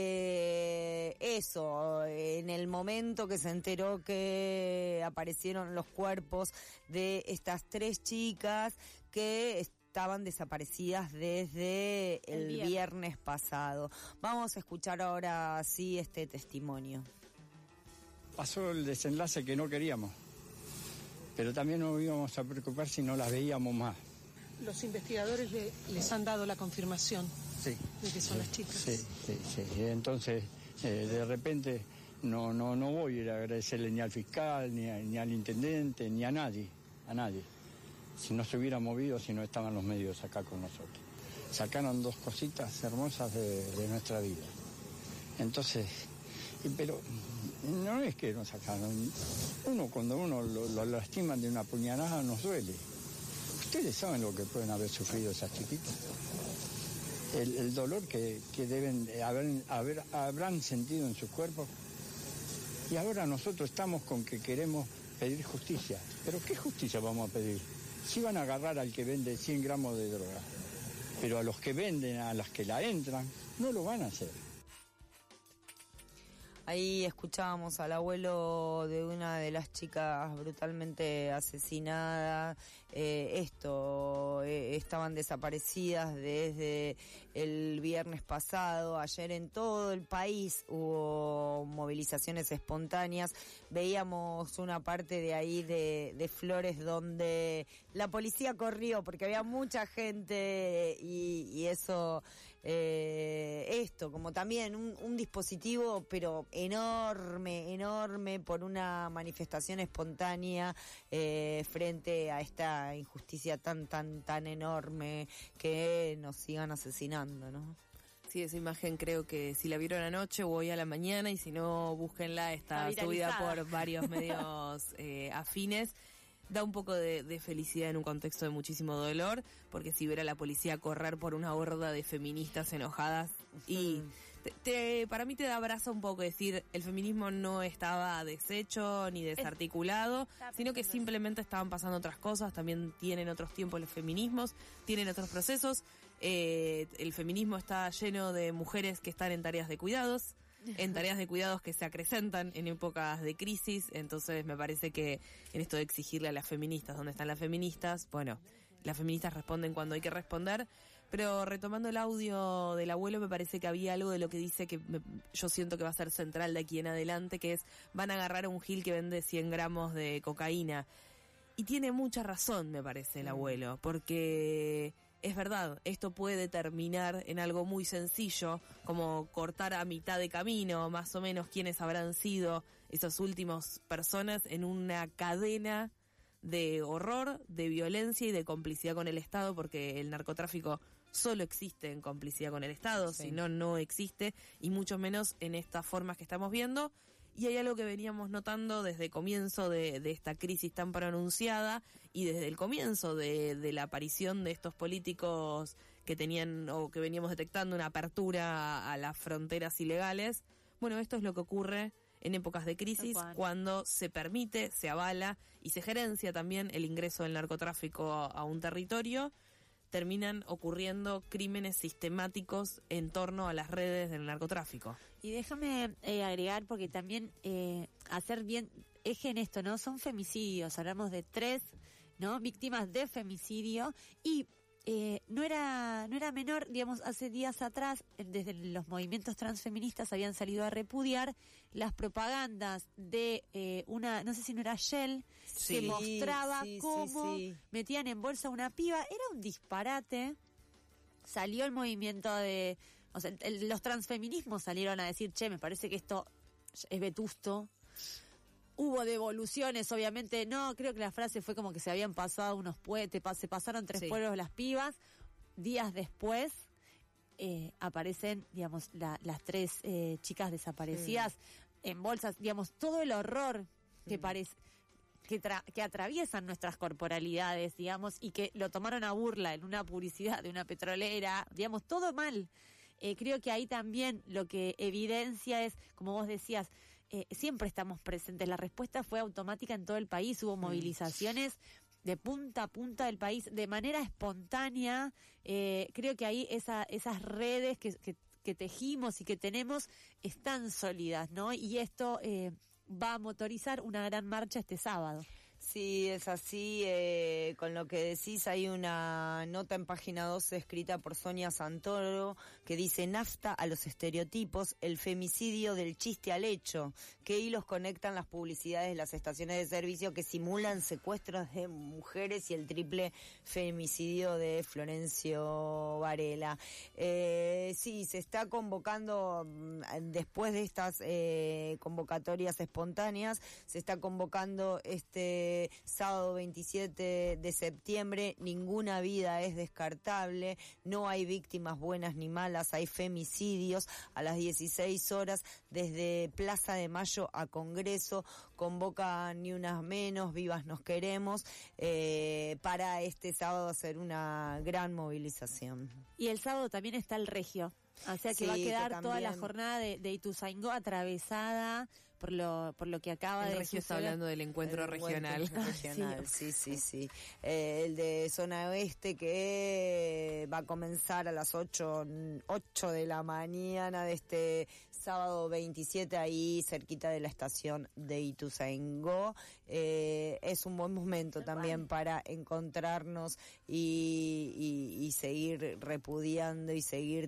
en el momento que se enteró que aparecieron los cuerpos de estas 3 chicas que estaban desaparecidas desde el viernes pasado. Vamos a escuchar ahora sí este testimonio. Pasó el desenlace que no queríamos, pero también nos íbamos a preocupar si no las veíamos más. Los investigadores les han dado la confirmación Sí. de que son las chicas. Sí. Entonces, de repente, no voy a ir a agradecerle ni al fiscal, ni al intendente, ni a nadie. Si no se hubiera movido, si no estaban los medios acá con nosotros. Sacaron 2 cositas hermosas de nuestra vida. Entonces, pero no es que nos sacaron. Cuando uno lo lastiman de una puñalada, nos duele. ¿Ustedes saben lo que pueden haber sufrido esas chiquitas? El dolor que deben habrán sentido en sus cuerpos. Y ahora nosotros estamos con que queremos pedir justicia. ¿Pero qué justicia vamos a pedir? Si van a agarrar al que vende 100 gramos de droga, pero a los que venden, a las que la entran, no lo van a hacer. Ahí escuchábamos al abuelo de una de las chicas brutalmente asesinadas. Estaban desaparecidas desde el viernes pasado. Ayer en todo el país hubo movilizaciones espontáneas. Veíamos una parte de ahí de Flores donde la policía corrió porque había mucha gente y eso... como también un dispositivo pero enorme por una manifestación espontánea frente a esta injusticia tan enorme que nos sigan asesinando, ¿no? Sí, esa imagen creo que si la vieron anoche o hoy a la mañana, y si no, búsquenla, está subida por varios medios afines. Da un poco de felicidad en un contexto de muchísimo dolor, porque si ver a la policía correr por una horda de feministas enojadas y para mí te da abrazo un poco decir el feminismo no estaba deshecho ni desarticulado, sino que simplemente estaban pasando otras cosas. También tienen otros tiempos los feminismos, tienen otros procesos. El feminismo está lleno de mujeres que están en tareas de cuidados, que se acrecentan en épocas de crisis. Entonces me parece que en esto de exigirle a las feministas, ¿dónde están las feministas? Bueno, las feministas responden cuando hay que responder. Pero retomando el audio del abuelo, me parece que había algo de lo que dice que yo siento que va a ser central de aquí en adelante, que es, van a agarrar a un gil que vende 100 gramos de cocaína. Y tiene mucha razón, me parece, el abuelo, porque es verdad, esto puede terminar en algo muy sencillo, como cortar a mitad de camino, más o menos, quiénes habrán sido esas últimas personas en una cadena de horror, de violencia y de complicidad con el Estado, porque el narcotráfico solo existe en complicidad con el Estado, si no, no existe, y mucho menos en estas formas que estamos viendo. Y hay algo que veníamos notando desde el comienzo de esta crisis tan pronunciada y desde el comienzo de la aparición de estos políticos que tenían o que veníamos detectando una apertura a las fronteras ilegales. Bueno, esto es lo que ocurre en épocas de crisis, cuando se permite, se avala y se gerencia también el ingreso del narcotráfico a un territorio. terminan ocurriendo crímenes sistemáticos en torno a las redes del narcotráfico. Y déjame agregar, porque también hacer bien eje en esto, ¿no? Son femicidios, hablamos de 3, ¿no? Víctimas de femicidio, y no era menor, digamos, hace días atrás, desde los movimientos transfeministas habían salido a repudiar las propagandas de no sé si no era Shell, que mostraba cómo metían en bolsa a una piba. Era un disparate. Salió el movimiento de... O sea, los transfeminismos salieron a decir, me parece que esto es vetusto. Hubo devoluciones, obviamente. No, creo que la frase fue como que se habían pasado unos pueblos, se pasaron 3 pueblos las pibas. Días después aparecen, digamos, las 3 chicas desaparecidas en bolsas. Digamos, todo el horror que parece... Que atraviesan nuestras corporalidades, digamos, y que lo tomaron a burla en una publicidad de una petrolera, digamos, todo mal. Creo que ahí también lo que evidencia es, como vos decías, siempre estamos presentes. La respuesta fue automática en todo el país, hubo movilizaciones de punta a punta del país de manera espontánea. Creo que ahí esas redes que tejimos y que tenemos están sólidas, ¿no? Y esto va a motorizar una gran marcha este sábado. Sí, es así. Con lo que decís, hay una nota en página 12 escrita por Sonia Santoro que dice: nafta a los estereotipos, el femicidio del chiste al hecho. ¿Qué hilos conectan las publicidades de las estaciones de servicio que simulan secuestros de mujeres y el triple femicidio de Florencio Varela? Sí, se está convocando, después de estas convocatorias espontáneas, se está convocando sábado 27 de septiembre. Ninguna vida es descartable, no hay víctimas buenas ni malas, hay femicidios. A las 16 horas desde Plaza de Mayo a Congreso convoca Ni Unas Menos, Vivas Nos Queremos, para este sábado hacer una gran movilización. Y el sábado también está el Regio, o sea que va a quedar toda la jornada de Ituzaingó atravesada por lo que acaba de Regio está hablando del encuentro regional. Sí. El de Zona Oeste, que va a comenzar a las 8 de la mañana de este sábado 27, ahí cerquita de la estación de Ituzaingó. Es un buen momento también para encontrarnos y seguir repudiando y seguir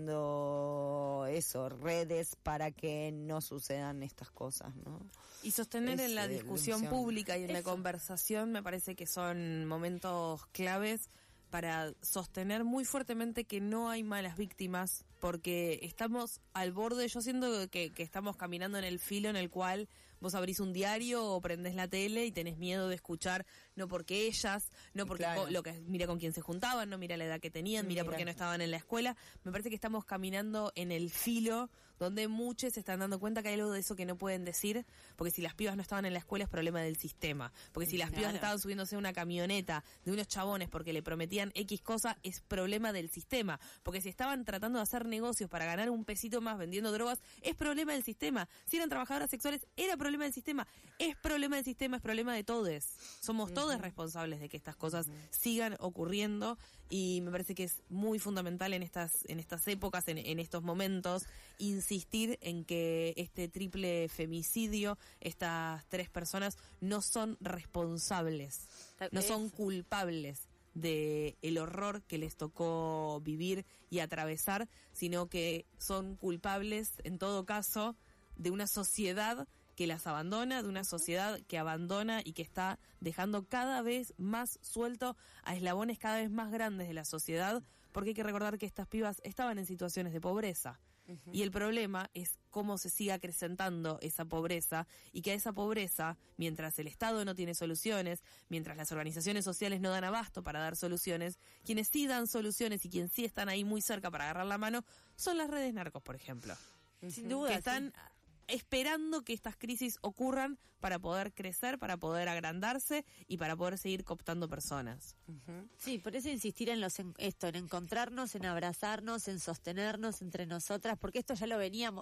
tejiendo redes para que no sucedan estas cosas, ¿no? Y sostener en la discusión pública y en la conversación me parece que son momentos claves para sostener muy fuertemente que no hay malas víctimas, porque estamos al borde. Yo siento que estamos caminando en el filo en el cual vos abrís un diario o prendés la tele y tenés miedo de escuchar, no porque ellas, no porque mira con quién se juntaban, no mira la edad que tenían, mira por qué no estaban en la escuela. Me parece que estamos caminando en el filo donde muchos se están dando cuenta que hay algo de eso que no pueden decir, porque si las pibas no estaban en la escuela es problema del sistema, porque si las pibas estaban subiéndose a una camioneta de unos chabones porque le prometían X cosa, es problema del sistema, porque si estaban tratando de hacer negocios para ganar un pesito más vendiendo drogas, es problema del sistema. Si eran trabajadoras sexuales, era problema del sistema. Es problema del sistema, es problema de todos. Somos todos responsables de que estas cosas sigan ocurriendo, y me parece que es muy fundamental en estas épocas, en estos momentos, insistir en que este triple femicidio, estas 3 personas no son responsables, no son culpables de el horror que les tocó vivir y atravesar, sino que son culpables, en todo caso, de una sociedad que las abandona, de una sociedad que abandona y que está dejando cada vez más suelto a eslabones cada vez más grandes de la sociedad, porque hay que recordar que estas pibas estaban en situaciones de pobreza. Y el problema es cómo se sigue acrecentando esa pobreza, y que a esa pobreza, mientras el Estado no tiene soluciones, mientras las organizaciones sociales no dan abasto para dar soluciones, quienes sí dan soluciones y quienes sí están ahí muy cerca para agarrar la mano son las redes narcos, por ejemplo. Sin duda, que están esperando que estas crisis ocurran para poder crecer, para poder agrandarse y para poder seguir cooptando personas. Sí, por eso insistir en en encontrarnos, en abrazarnos, en sostenernos entre nosotras, porque esto ya lo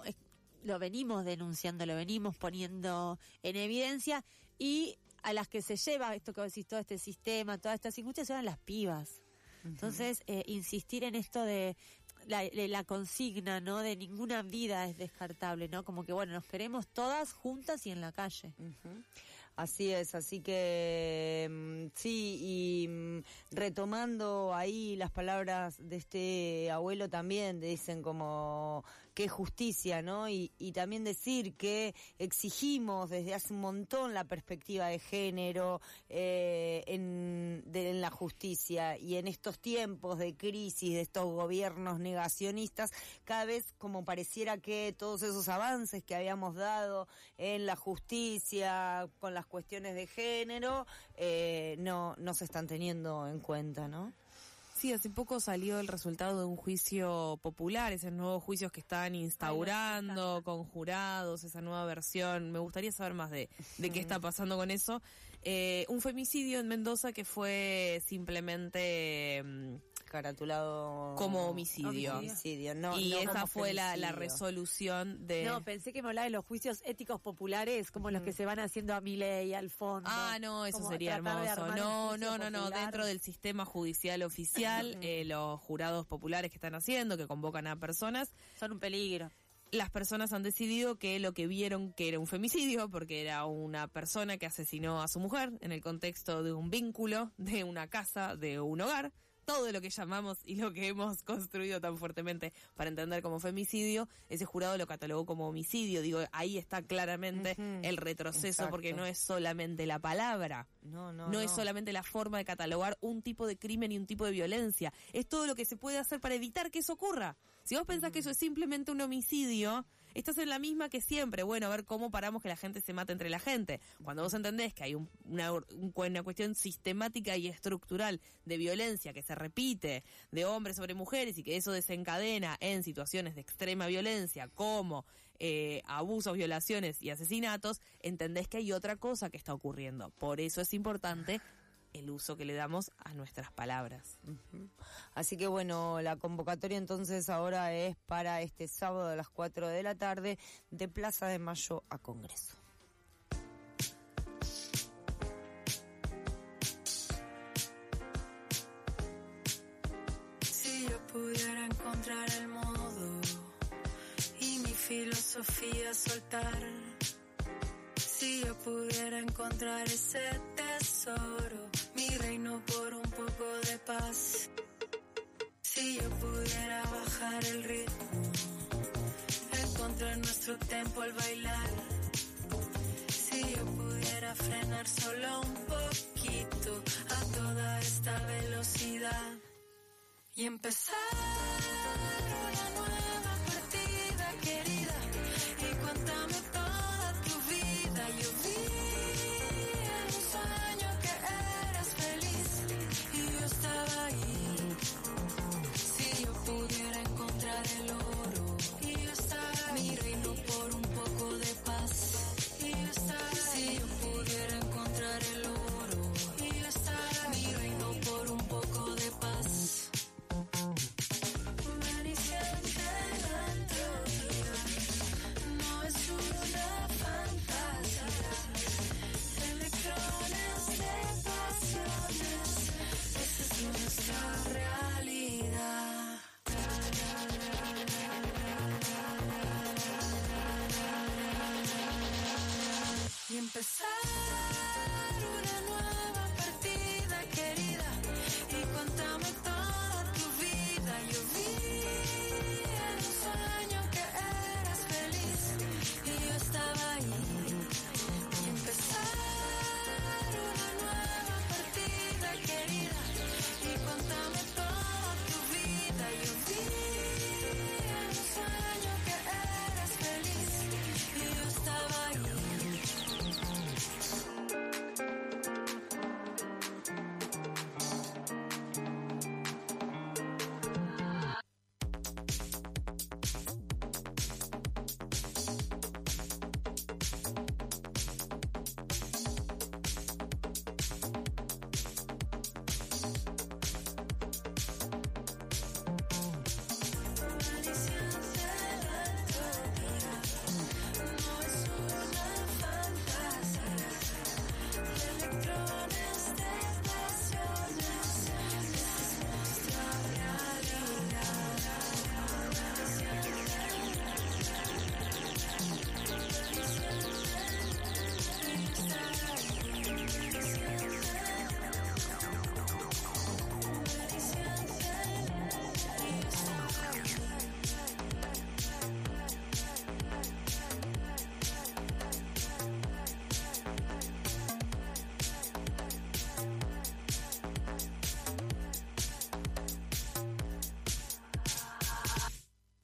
venimos denunciando, lo venimos poniendo en evidencia, y a las que se lleva esto que decís, todo este sistema, todas estas injusticias, son las pibas. Entonces, insistir en esto de la consigna, ¿no? De ninguna vida es descartable, ¿no? Como que, bueno, nos queremos todas juntas y en la calle. Así es, así que sí, y retomando ahí las palabras de este abuelo también, dicen como qué justicia, ¿no? Y también decir que exigimos desde hace un montón la perspectiva de género en la justicia, y en estos tiempos de crisis, de estos gobiernos negacionistas, cada vez como pareciera que todos esos avances que habíamos dado en la justicia con las cuestiones de género no se están teniendo en cuenta, ¿no? Sí, hace poco salió el resultado de un juicio popular, esos nuevos juicios que están instaurando con jurados, esa nueva versión. Me gustaría saber más de qué está pasando con eso. Un femicidio en Mendoza que fue simplemente caratulado como homicidio. No, y no esa fue la femicidio. resolución de... No, pensé que me hablaba de los juicios éticos populares, como los que se van haciendo a Milei al fondo. Ah, no, eso como sería hermoso. No, popular. dentro del sistema judicial oficial, los jurados populares que están haciendo, que convocan a personas... Son un peligro. Las personas han decidido que lo que vieron que era un femicidio, porque era una persona que asesinó a su mujer en el contexto de un vínculo, de una casa, de un hogar, todo lo que llamamos y lo que hemos construido tan fuertemente para entender como femicidio, ese jurado lo catalogó como homicidio. Digo, ahí está claramente el retroceso, exacto. Porque no es solamente la palabra, no es solamente la forma de catalogar un tipo de crimen y un tipo de violencia, es todo lo que se puede hacer para evitar que eso ocurra. Si vos pensás que eso es simplemente un homicidio, estás en la misma que siempre. Bueno, a ver cómo paramos que la gente se mate entre la gente. Cuando vos entendés que hay una cuestión sistemática y estructural de violencia que se repite de hombres sobre mujeres y que eso desencadena en situaciones de extrema violencia como abusos, violaciones y asesinatos, entendés que hay otra cosa que está ocurriendo. Por eso es importante el uso que le damos a nuestras palabras. Así que bueno, la convocatoria entonces ahora es para este sábado a las 4 de la tarde, de Plaza de Mayo a Congreso. Si yo pudiera encontrar el modo y mi filosofía soltar, si yo pudiera encontrar ese tesoro, mi reino por un poco de paz. Si yo pudiera bajar el ritmo, encontrar nuestro tempo al bailar. Si yo pudiera frenar solo un poquito a toda esta velocidad y empezar una nueva partida, querida, y cuéntame toda tu vida. Yo vi en un sueño que eras feliz y yo estaba ahí. Si yo pudiera encontrar el oro y yo estaba ahí. Mi reino por un poco de paz y yo estaba ahí. Si yo pudiera encontrar el oro y yo estaba ahí. Mi reino por un poco de paz.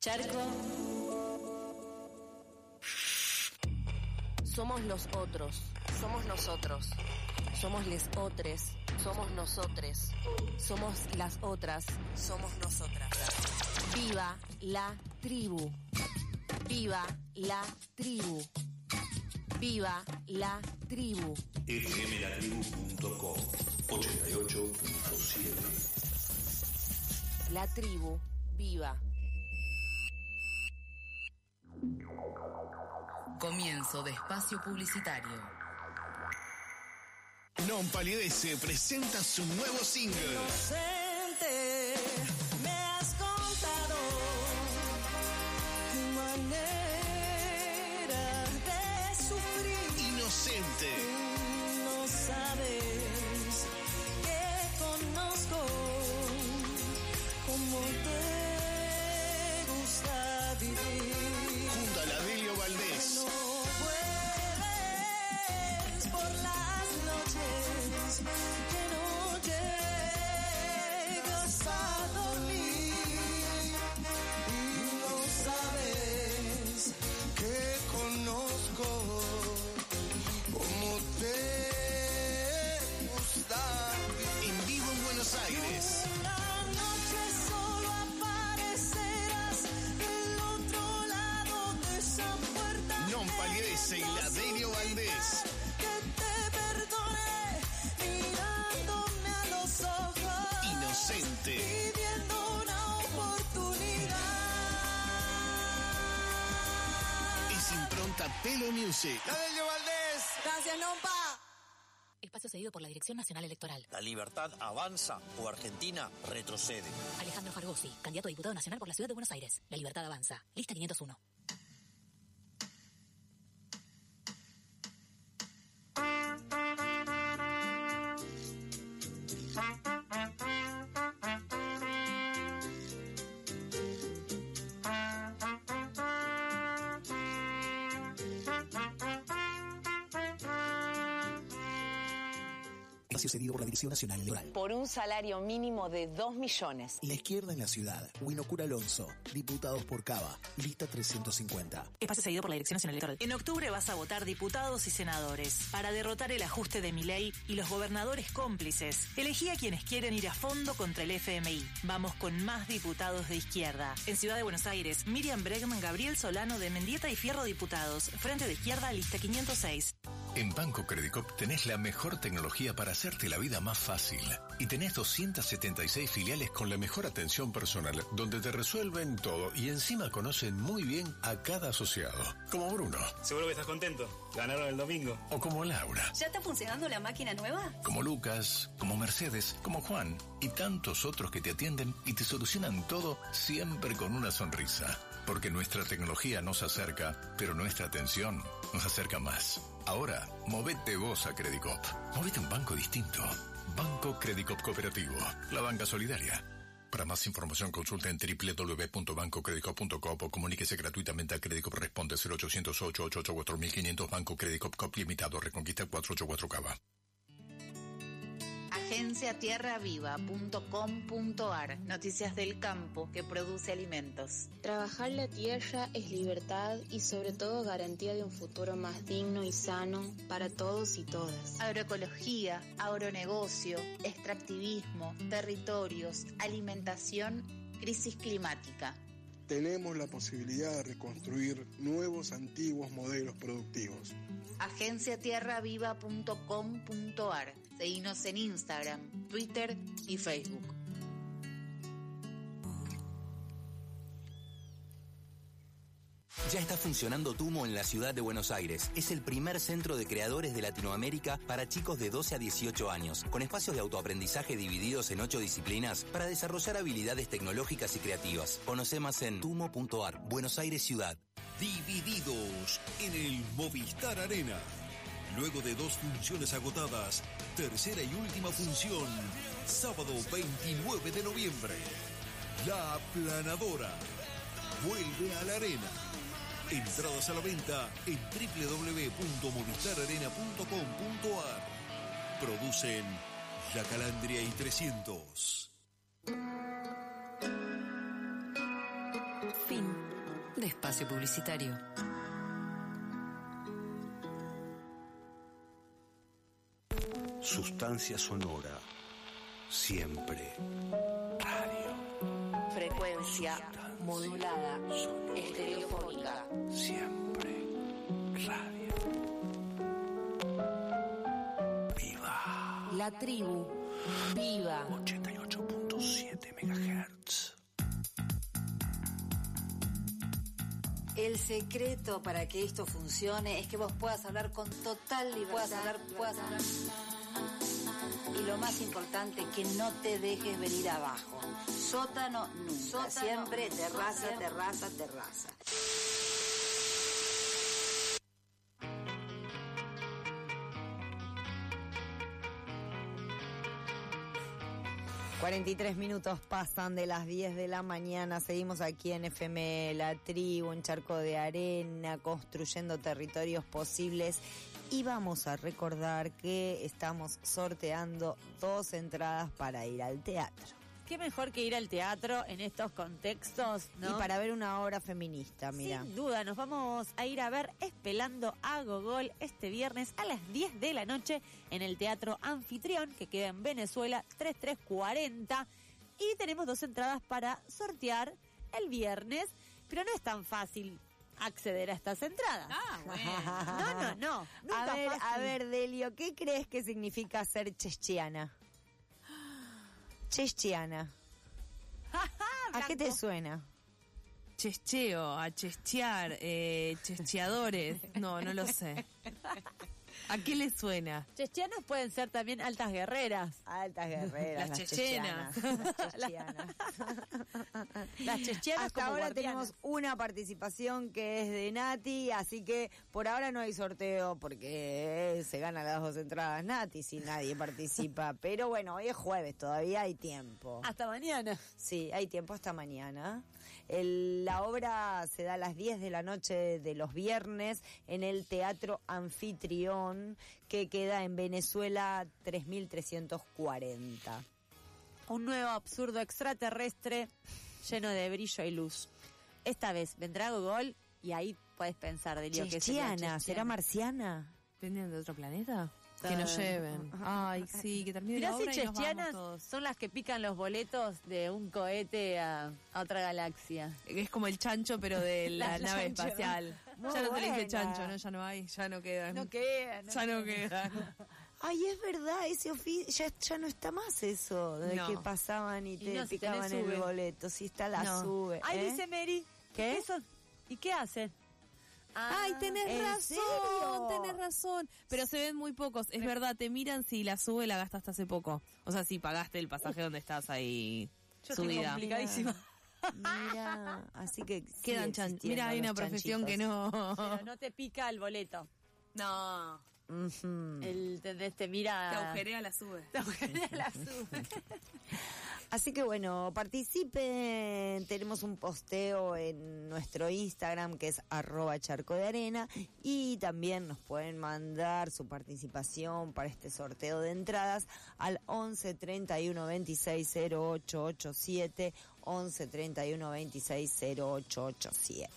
Charco. Somos los otros, somos nosotros, somos les otres, somos nosotres, somos las otras, somos nosotras. Viva la tribu, viva la tribu, viva la tribu. fmlatribu.com 88.7. La tribu viva. Comienzo de espacio publicitario. Non Palidece presenta su nuevo single. Inocente, me has contado tu manera de sufrir. Inocente. No sabes que conozco cómo te gusta vivir. Junto a la Delio Valdés. No vuelves por las noches que no llegas a dormir y no sabes que conozco cómo te gusta. En vivo en Buenos Aires. Una noche solo aparecerás del otro lado de esa puerta. Non Palidece y la Delio Valdés. Que te perdone mirándome a los ojos. Inocente. Pidiendo una oportunidad. Es impronta Pelo Music. ¡La Delio Valdés! ¡Gracias, Nompa! Espacio cedido por la Dirección Nacional Electoral. ¿La libertad avanza o Argentina retrocede? Alejandro Fargosi, candidato a diputado nacional por la Ciudad de Buenos Aires. La libertad avanza. Lista 501. Espacio cedido por la Dirección Nacional Electoral. Por un salario mínimo de 2 millones. La izquierda en la ciudad. Winocura Alonso, diputados por Cava, lista 350. Espacio cedido por la Dirección Nacional Electoral. En octubre vas a votar diputados y senadores para derrotar el ajuste de Milei y los gobernadores cómplices. Elegí a quienes quieren ir a fondo contra el FMI. Vamos con más diputados de izquierda. En Ciudad de Buenos Aires, Miriam Bregman, Gabriel Solano de Mendieta y Fierro diputados. Frente de Izquierda, lista 506. En Banco Credicop tenés la mejor tecnología para hacerte la vida más fácil. Y tenés 276 filiales con la mejor atención personal, donde te resuelven todo y encima conocen muy bien a cada asociado. Como Bruno. Seguro que estás contento. Ganaron el domingo. O como Laura. ¿Ya está funcionando la máquina nueva? Como Lucas, como Mercedes, como Juan y tantos otros que te atienden y te solucionan todo siempre con una sonrisa. Porque nuestra tecnología nos acerca, pero nuestra atención nos acerca más. Ahora, movete vos a Credicop. Movete a un banco distinto. Banco Credicop Cooperativo. La banca solidaria. Para más información consulta en www.bancocredicop.com o comuníquese gratuitamente a Credicop. Responde 0800-888-4500. Banco Credicop Cop Limitado. Reconquista 484 Cava. Agenciatierraviva.com.ar. Noticias del campo que produce alimentos. Trabajar la tierra es libertad y sobre todo garantía de un futuro más digno y sano para todos y todas. Agroecología, agronegocio, extractivismo, territorios, alimentación, crisis climática. Tenemos la posibilidad de reconstruir nuevos antiguos modelos productivos. Agenciatierraviva.com.ar. Seguinos en Instagram, Twitter y Facebook. Ya está funcionando Tumo en la ciudad de Buenos Aires. Es el primer centro de creadores de Latinoamérica para chicos de 12 a 18 años, con espacios de autoaprendizaje divididos en 8 disciplinas para desarrollar habilidades tecnológicas y creativas. Conoce más en tumo.ar. Buenos Aires Ciudad. Divididos en el Movistar Arena. Luego de 2 funciones agotadas, tercera y última función, sábado 29 de noviembre. La Aplanadora vuelve a la arena. Entradas a la venta en www.movistararena.com.ar. Producen La Calandria y 300. Fin de espacio publicitario. Sustancia sonora. Siempre. Radio. Frecuencia modulada. Estereofónica. Siempre. Radio. Viva. La tribu. Viva. 88.7 MHz. El secreto para que esto funcione es que vos puedas hablar con total libertad. Puedas hablar. Y lo más importante, que no te dejes venir abajo. Sótano nunca. Siempre terraza. 43 minutos pasan de las 10 de la mañana, seguimos aquí en FM La Tribu, en Charco de Arena, construyendo territorios posibles y vamos a recordar que estamos sorteando 2 entradas para ir al teatro. Qué mejor que ir al teatro en estos contextos, ¿no? Y para ver una obra feminista, mira. Sin duda, nos vamos a ir a ver Espelando a Gogol este viernes a las 10 de la noche en el Teatro Anfitrión, que queda en Venezuela, 3340. Y tenemos 2 entradas para sortear el viernes, pero no es tan fácil acceder a estas entradas. Ah, bueno. No. Nunca fácil. A ver, Delio, ¿qué crees que significa ser cheschiana? Cheschiana. ¿A qué te suena? Chescheo, a chestear, chesteadores. No lo sé. ¿A qué le suena? Checheanas pueden ser también altas guerreras. Altas guerreras. Las chechenas. Las checheanas. Hasta ahora tenemos una participación que es de Nati, así que por ahora no hay sorteo porque se ganan las 2 entradas Nati si nadie participa. Pero bueno, hoy es jueves, todavía hay tiempo. Hasta mañana. Sí, hay tiempo hasta mañana. La obra se da a las 10 de la noche de los viernes en el Teatro Anfitrión, que queda en Venezuela 3340. Un nuevo absurdo extraterrestre lleno de brillo y luz. Esta vez vendrá Gogol y ahí puedes pensar, Delio, que ¿será marciana? ¿Vienen de otro planeta? Que nos lleven. Ay, sí, que termine Mirá la obra si y nos vamos chechianas todos. son las que pican los boletos de un cohete a otra galaxia. Es como el chancho, pero de la nave espacial. Muy ya no se le dice buena. chancho, ¿no? Ya no hay, ya no quedan. No quedan. Ya no quedan. Ay, es verdad, ese oficio, ya no está más eso, de No. que pasaban y te no, si picaban tenés el sube. boleto, si está la No. sube. Ay, dice Mary. ¿Qué? ¿Y qué hacen? Ay, tenés ¿en razón, serio? tenés razón. Pero se ven muy pocos. Es verdad, te miran si la sube la gastaste hace poco. O sea, si pagaste el pasaje donde estás ahí Yo estoy subida. complicadísima. Mira, así que Quedan Mira, hay una profesión que no. Pero no te pica el boleto. No. Te mira. Te agujerea la sube. Te agujerea la sube. Así que bueno, participen, tenemos un posteo en nuestro Instagram que es @charcodearena y también nos pueden mandar su participación para este sorteo de entradas al 11 31 26 0887, 11 31 26 0887.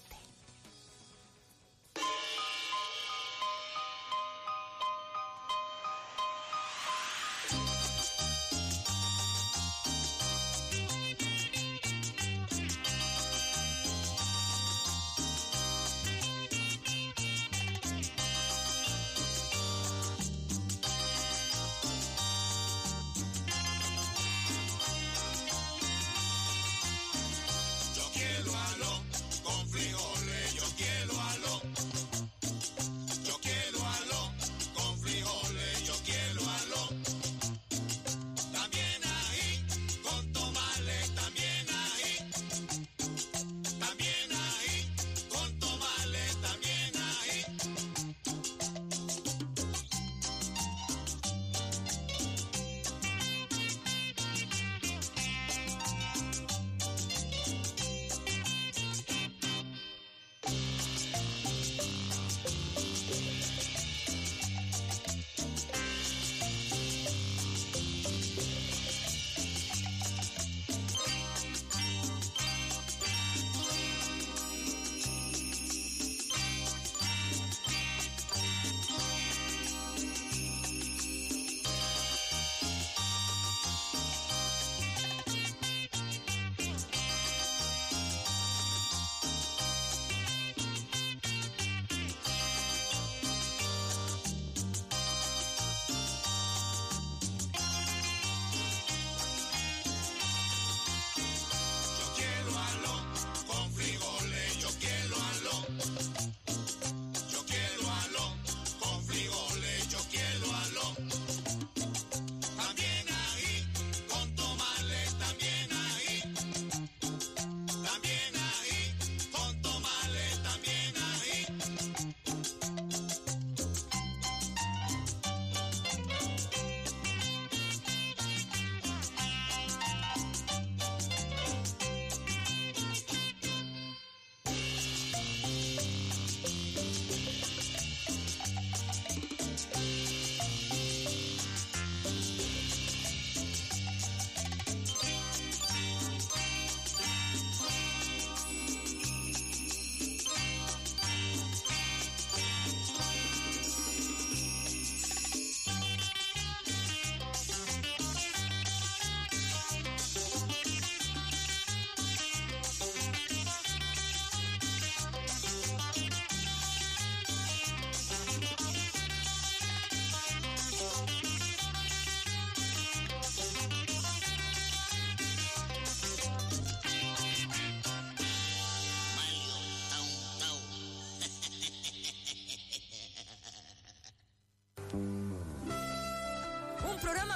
Yo quiero arroz con frijoles.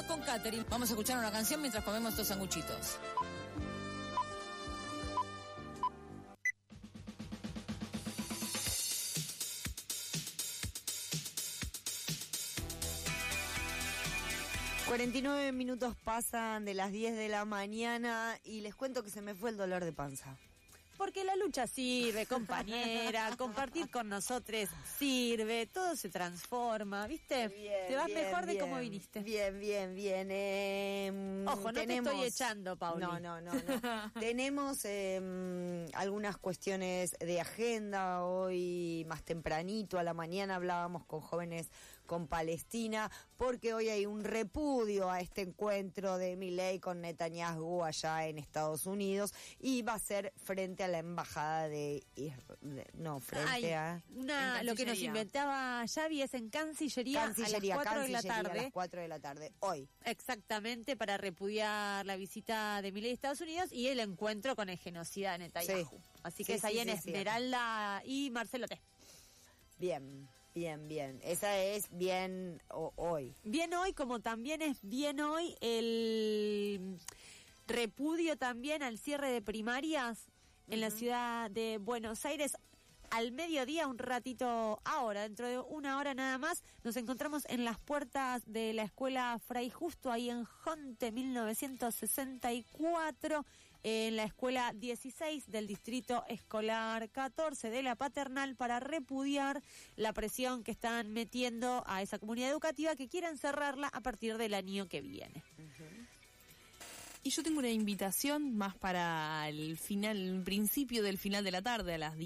con Catherine. Vamos a escuchar una canción mientras comemos estos sanguchitos. ...49 minutos pasan de las 10 de la mañana... ...y les cuento que se me fue el dolor de panza. Porque la lucha sirve, compañera, compartir con nosotros sirve, todo se transforma, ¿viste? Bien, te vas bien, mejor de bien, cómo viniste. Bien. Ojo, no te estoy echando, Pauli. No. Tenemos algunas cuestiones de agenda. Hoy más tempranito, a la mañana, hablábamos con jóvenes con Palestina, porque hoy hay un repudio a este encuentro de Milei con Netanyahu allá en Estados Unidos, y va a ser frente a la embajada de lo que nos inventaba Xavi es en Cancillería a las 4 de la tarde. A las 4 de la tarde, hoy. Exactamente, para repudiar la visita de Milei a Estados Unidos y el encuentro con el genocida de Netanyahu. Sí. Así que es ahí en Esmeralda y Marcelo T. Bien. Esa es bien hoy. Bien hoy, como también es bien hoy el repudio también al cierre de primarias en la ciudad de Buenos Aires. Al mediodía, un ratito ahora, dentro de una hora nada más, nos encontramos en las puertas de la Escuela Fray Justo, ahí en Jonte, 1964, en la Escuela 16 del Distrito Escolar 14 de la Paternal, para repudiar la presión que están metiendo a esa comunidad educativa que quieren cerrarla a partir del año que viene. Y yo tengo una invitación más para el principio del final de la tarde, a las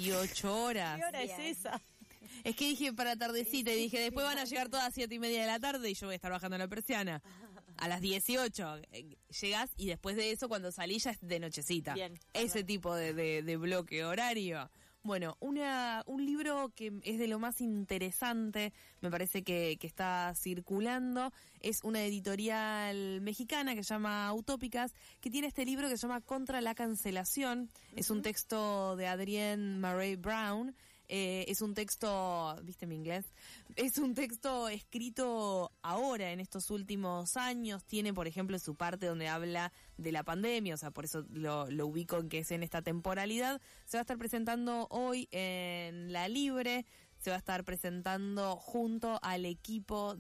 18 horas. ¿Qué hora es esa? Es que dije para tardecita y dije, después van a llegar todas 7:30 de la tarde y yo voy a estar bajando la persiana. A las 18 llegás y después de eso, cuando salís, ya es de nochecita. Bien. Ese tipo de bloque horario. Bueno, un libro que es de lo más interesante, me parece que está circulando, es una editorial mexicana que se llama Utópicas, que tiene este libro que se llama Contra la cancelación. Es un texto de Adrienne Maree Brown. Es un texto, ¿viste mi inglés? Es un texto escrito ahora, en estos últimos años. Tiene, por ejemplo, su parte donde habla de la pandemia, o sea, por eso lo ubico en que es en esta temporalidad. Se va a estar presentando hoy en La Libre. Se va a estar presentando junto al equipo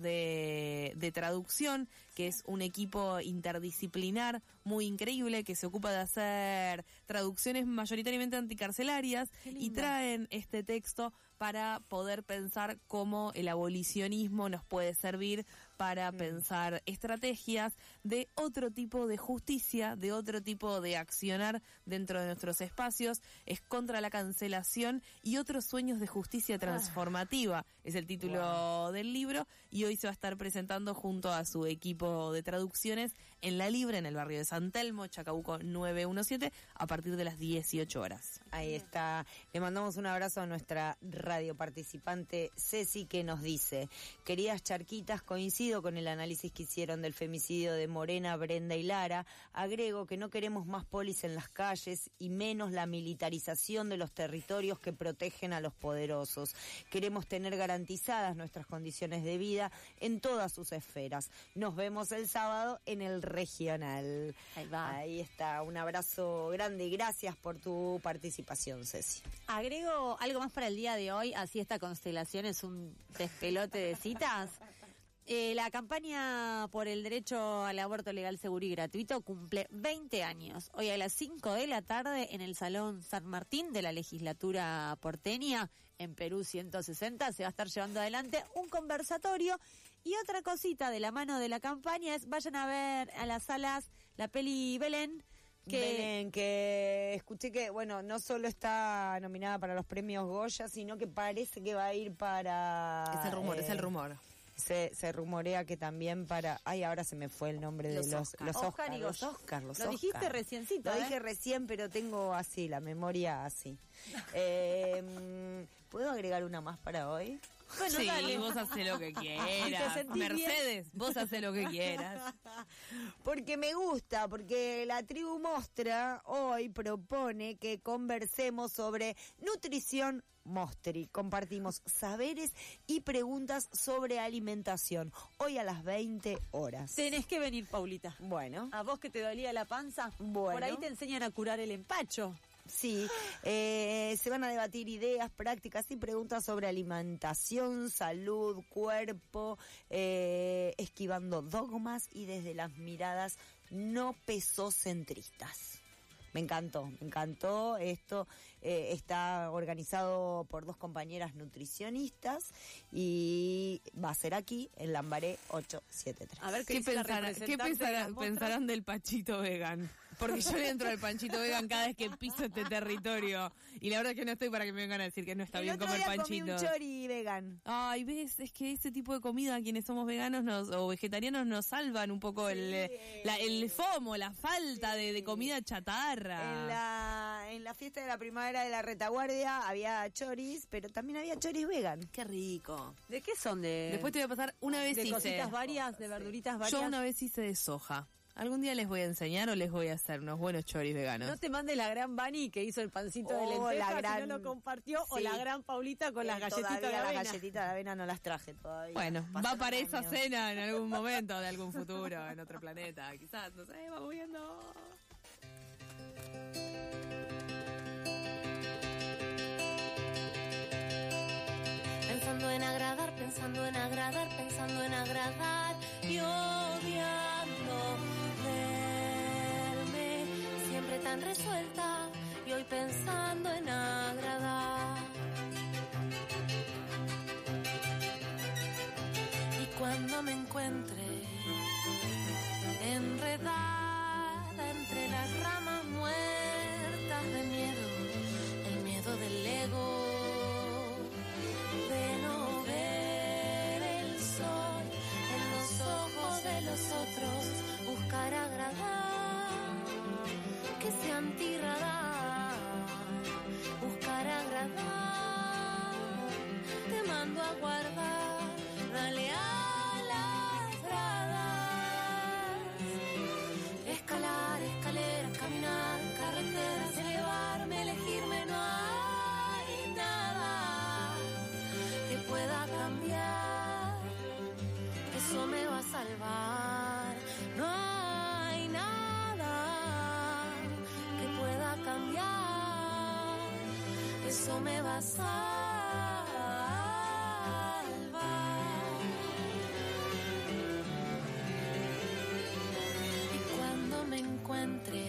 de traducción, que es un equipo interdisciplinar muy increíble, que se ocupa de hacer traducciones mayoritariamente anticarcelarias, y traen este texto para poder pensar cómo el abolicionismo nos puede servir para pensar estrategias de otro tipo de justicia, de otro tipo de accionar dentro de nuestros espacios. Es Contra la cancelación y otros sueños de justicia transformativa, es el título del libro, y hoy se va a estar presentando junto a su equipo de traducciones en La Libre, en el barrio de San Telmo, Chacabuco 917, a partir de las 18 horas. Ahí está. Le mandamos un abrazo a nuestra radio participante Ceci, que nos dice: queridas charquitas, coincido con el análisis que hicieron del femicidio de Morena, Brenda y Lara. Agrego que no queremos más polis en las calles y menos la militarización de los territorios que protegen a los poderosos. Queremos tener garantizadas nuestras condiciones de vida en todas sus esferas. Nos vemos el sábado en el regional. Ahí va. Ahí está. Un abrazo grande y gracias por tu participación, Ceci. Agrego algo más para el día de hoy, así esta constelación es un despelote de citas. La campaña por el derecho al aborto legal, seguro y gratuito cumple 20 años. Hoy a las 5 de la tarde en el Salón San Martín de la Legislatura porteña, en Perú 160, se va a estar llevando adelante un conversatorio. Y otra cosita de la mano de la campaña es: vayan a ver a las salas la peli Belén. Que escuché que, bueno, no solo está nominada para los premios Goya, sino que parece que va a ir para... Es el rumor. Se rumorea que también para... Ay, ahora se me fue el nombre de los Oscar. Los Oscar. Lo dijiste reciencito, Lo dije recién, pero tengo así, la memoria así. ¿Puedo agregar una más para hoy? Bueno, sí, dale. vos hacés lo que ¿Y te quieras. sentís Mercedes, vos hacés lo que quieras. Porque me gusta, porque la tribu Mostra hoy propone que conversemos sobre nutrición Mostri. Compartimos saberes y preguntas sobre alimentación. Hoy a las 20 horas. Tenés que venir, Paulita. Bueno. A vos que te dolía la panza, Bueno. por ahí te enseñan a curar el empacho. Sí, se van a debatir ideas, prácticas y preguntas sobre alimentación, salud, cuerpo, esquivando dogmas y desde las miradas no pesocentristas. Me encantó esto. Está organizado por 2 compañeras nutricionistas y va a ser aquí en Lambaré 873. A ver ¿Qué pensarán del panchito vegan? Porque yo le entro al panchito vegan cada vez que piso este territorio. Y la verdad es que no estoy para que me vengan a decir que no está bien comer panchito. Comí un chori vegan. Ay, ves, es que ese tipo de comida, quienes somos veganos o vegetarianos, nos salvan un poco el FOMO, la falta de comida chatarra. En la fiesta de la primavera de la retaguardia había choris, pero también había choris vegan. Qué rico. ¿De qué son? Después te voy a pasar, una vez de hice. Cositas varias, de verduritas varias. Yo una vez hice de soja. Algún día les voy a enseñar o les voy a hacer unos buenos choris veganos. No te mandes la gran Bani que hizo el pancito de lentejas, si no lo compartió, o la gran Paulita con las galletitas de avena. Las galletitas de avena no las traje todavía. Bueno, Pasaron va para esa años. cena en algún momento de algún futuro, en otro planeta. Quizás, no sé, vamos viendo. Pensando en agradar, pensando en agradar, pensando en agradar y odiando verme siempre tan resuelta y hoy pensando en agradar. Y cuando me encuentre enredada entre las ramas muertas de miedo, el miedo del ego, de no ver el sol en los ojos de los otros, buscar agradar, que sea antirradar, buscar agradar, te mando a guardar, dale a las gradas, escalar escaleras, caminar carreteras, elevarme, elegirme, no hay nada que pueda cambiar, eso me va a salvar. No hay nada que pueda cambiar, eso me va a salvar. Y cuando me encuentre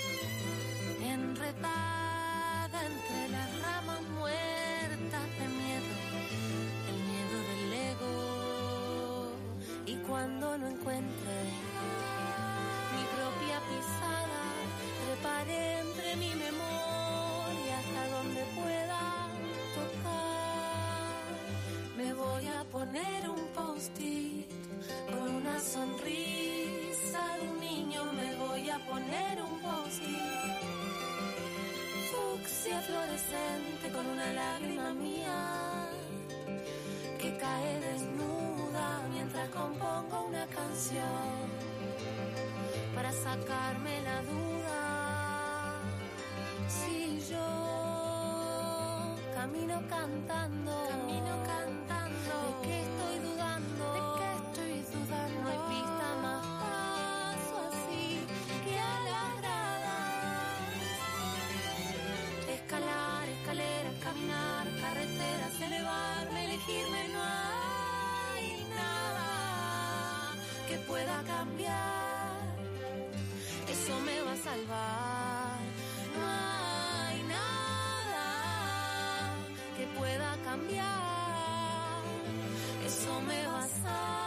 enredada entre las ramas muertas de miedo, el miedo del ego, y cuando no encuentre mi propia pisada, treparé entre mi memoria hasta donde pueda tocar. Me voy a poner un post-it con una sonrisa de un niño, me voy a poner un post-it fucsia fluorescente con una lágrima mía que cae desnuda mientras compongo una canción para sacarme la duda. Si yo camino cantando, ¿de qué estoy dudando? No hay pista más paso así que a las gradas. Escalar escaleras, caminar carreteras, elevarme, elegirme, no hay nada que pueda cambiar, eso me va a salvar. No hay nada que pueda cambiar, eso me va a salvar.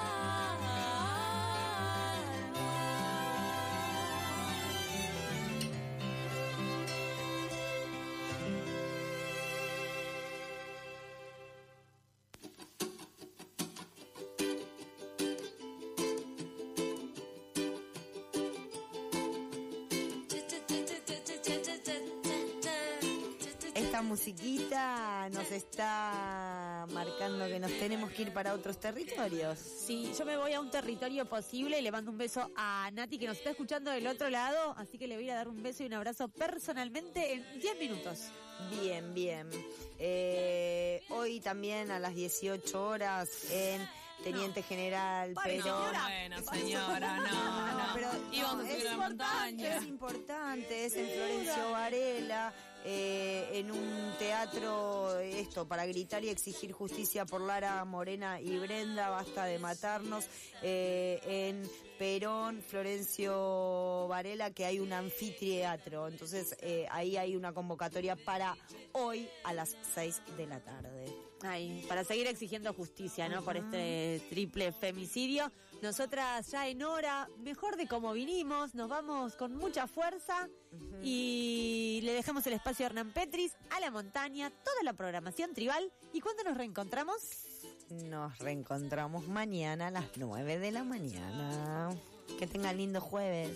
esta musiquita nos está marcando que nos tenemos que ir para otros territorios. Sí, yo me voy a un territorio posible y le mando un beso a Nati que nos está escuchando del otro lado, así que le voy a dar un beso y un abrazo personalmente en 10 minutos. Bien, bien. Hoy también a las 18 horas en Teniente General Perón. Bueno, señora, no. Pero íbamos a subir a la montaña. Es importante, es en Florencio Varela, en un teatro, para gritar y exigir justicia por Lara Morena y Brenda, basta de matarnos, en Perón, Florencio Varela, que hay un anfiteatro. Entonces ahí hay una convocatoria para hoy a las 6 de la tarde. Ay, para seguir exigiendo justicia, ¿no? Por este triple femicidio. Nosotras ya en hora, mejor de como vinimos, nos vamos con mucha fuerza y le dejamos el espacio a Hernán Petris, a la montaña, toda la programación tribal. ¿Y cuándo nos reencontramos? Nos reencontramos mañana a las 9 de la mañana. Que tengan lindo jueves.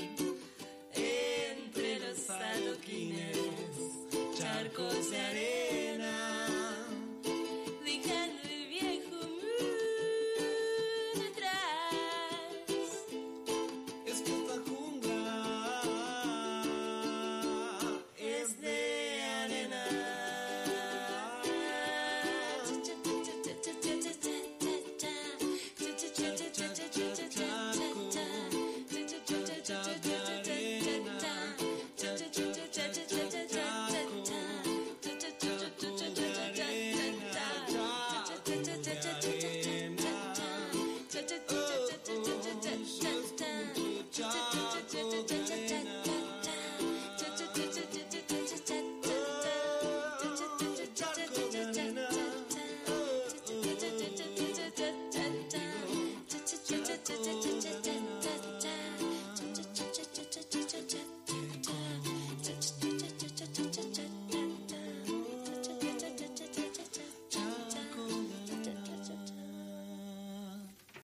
Charcos de arena.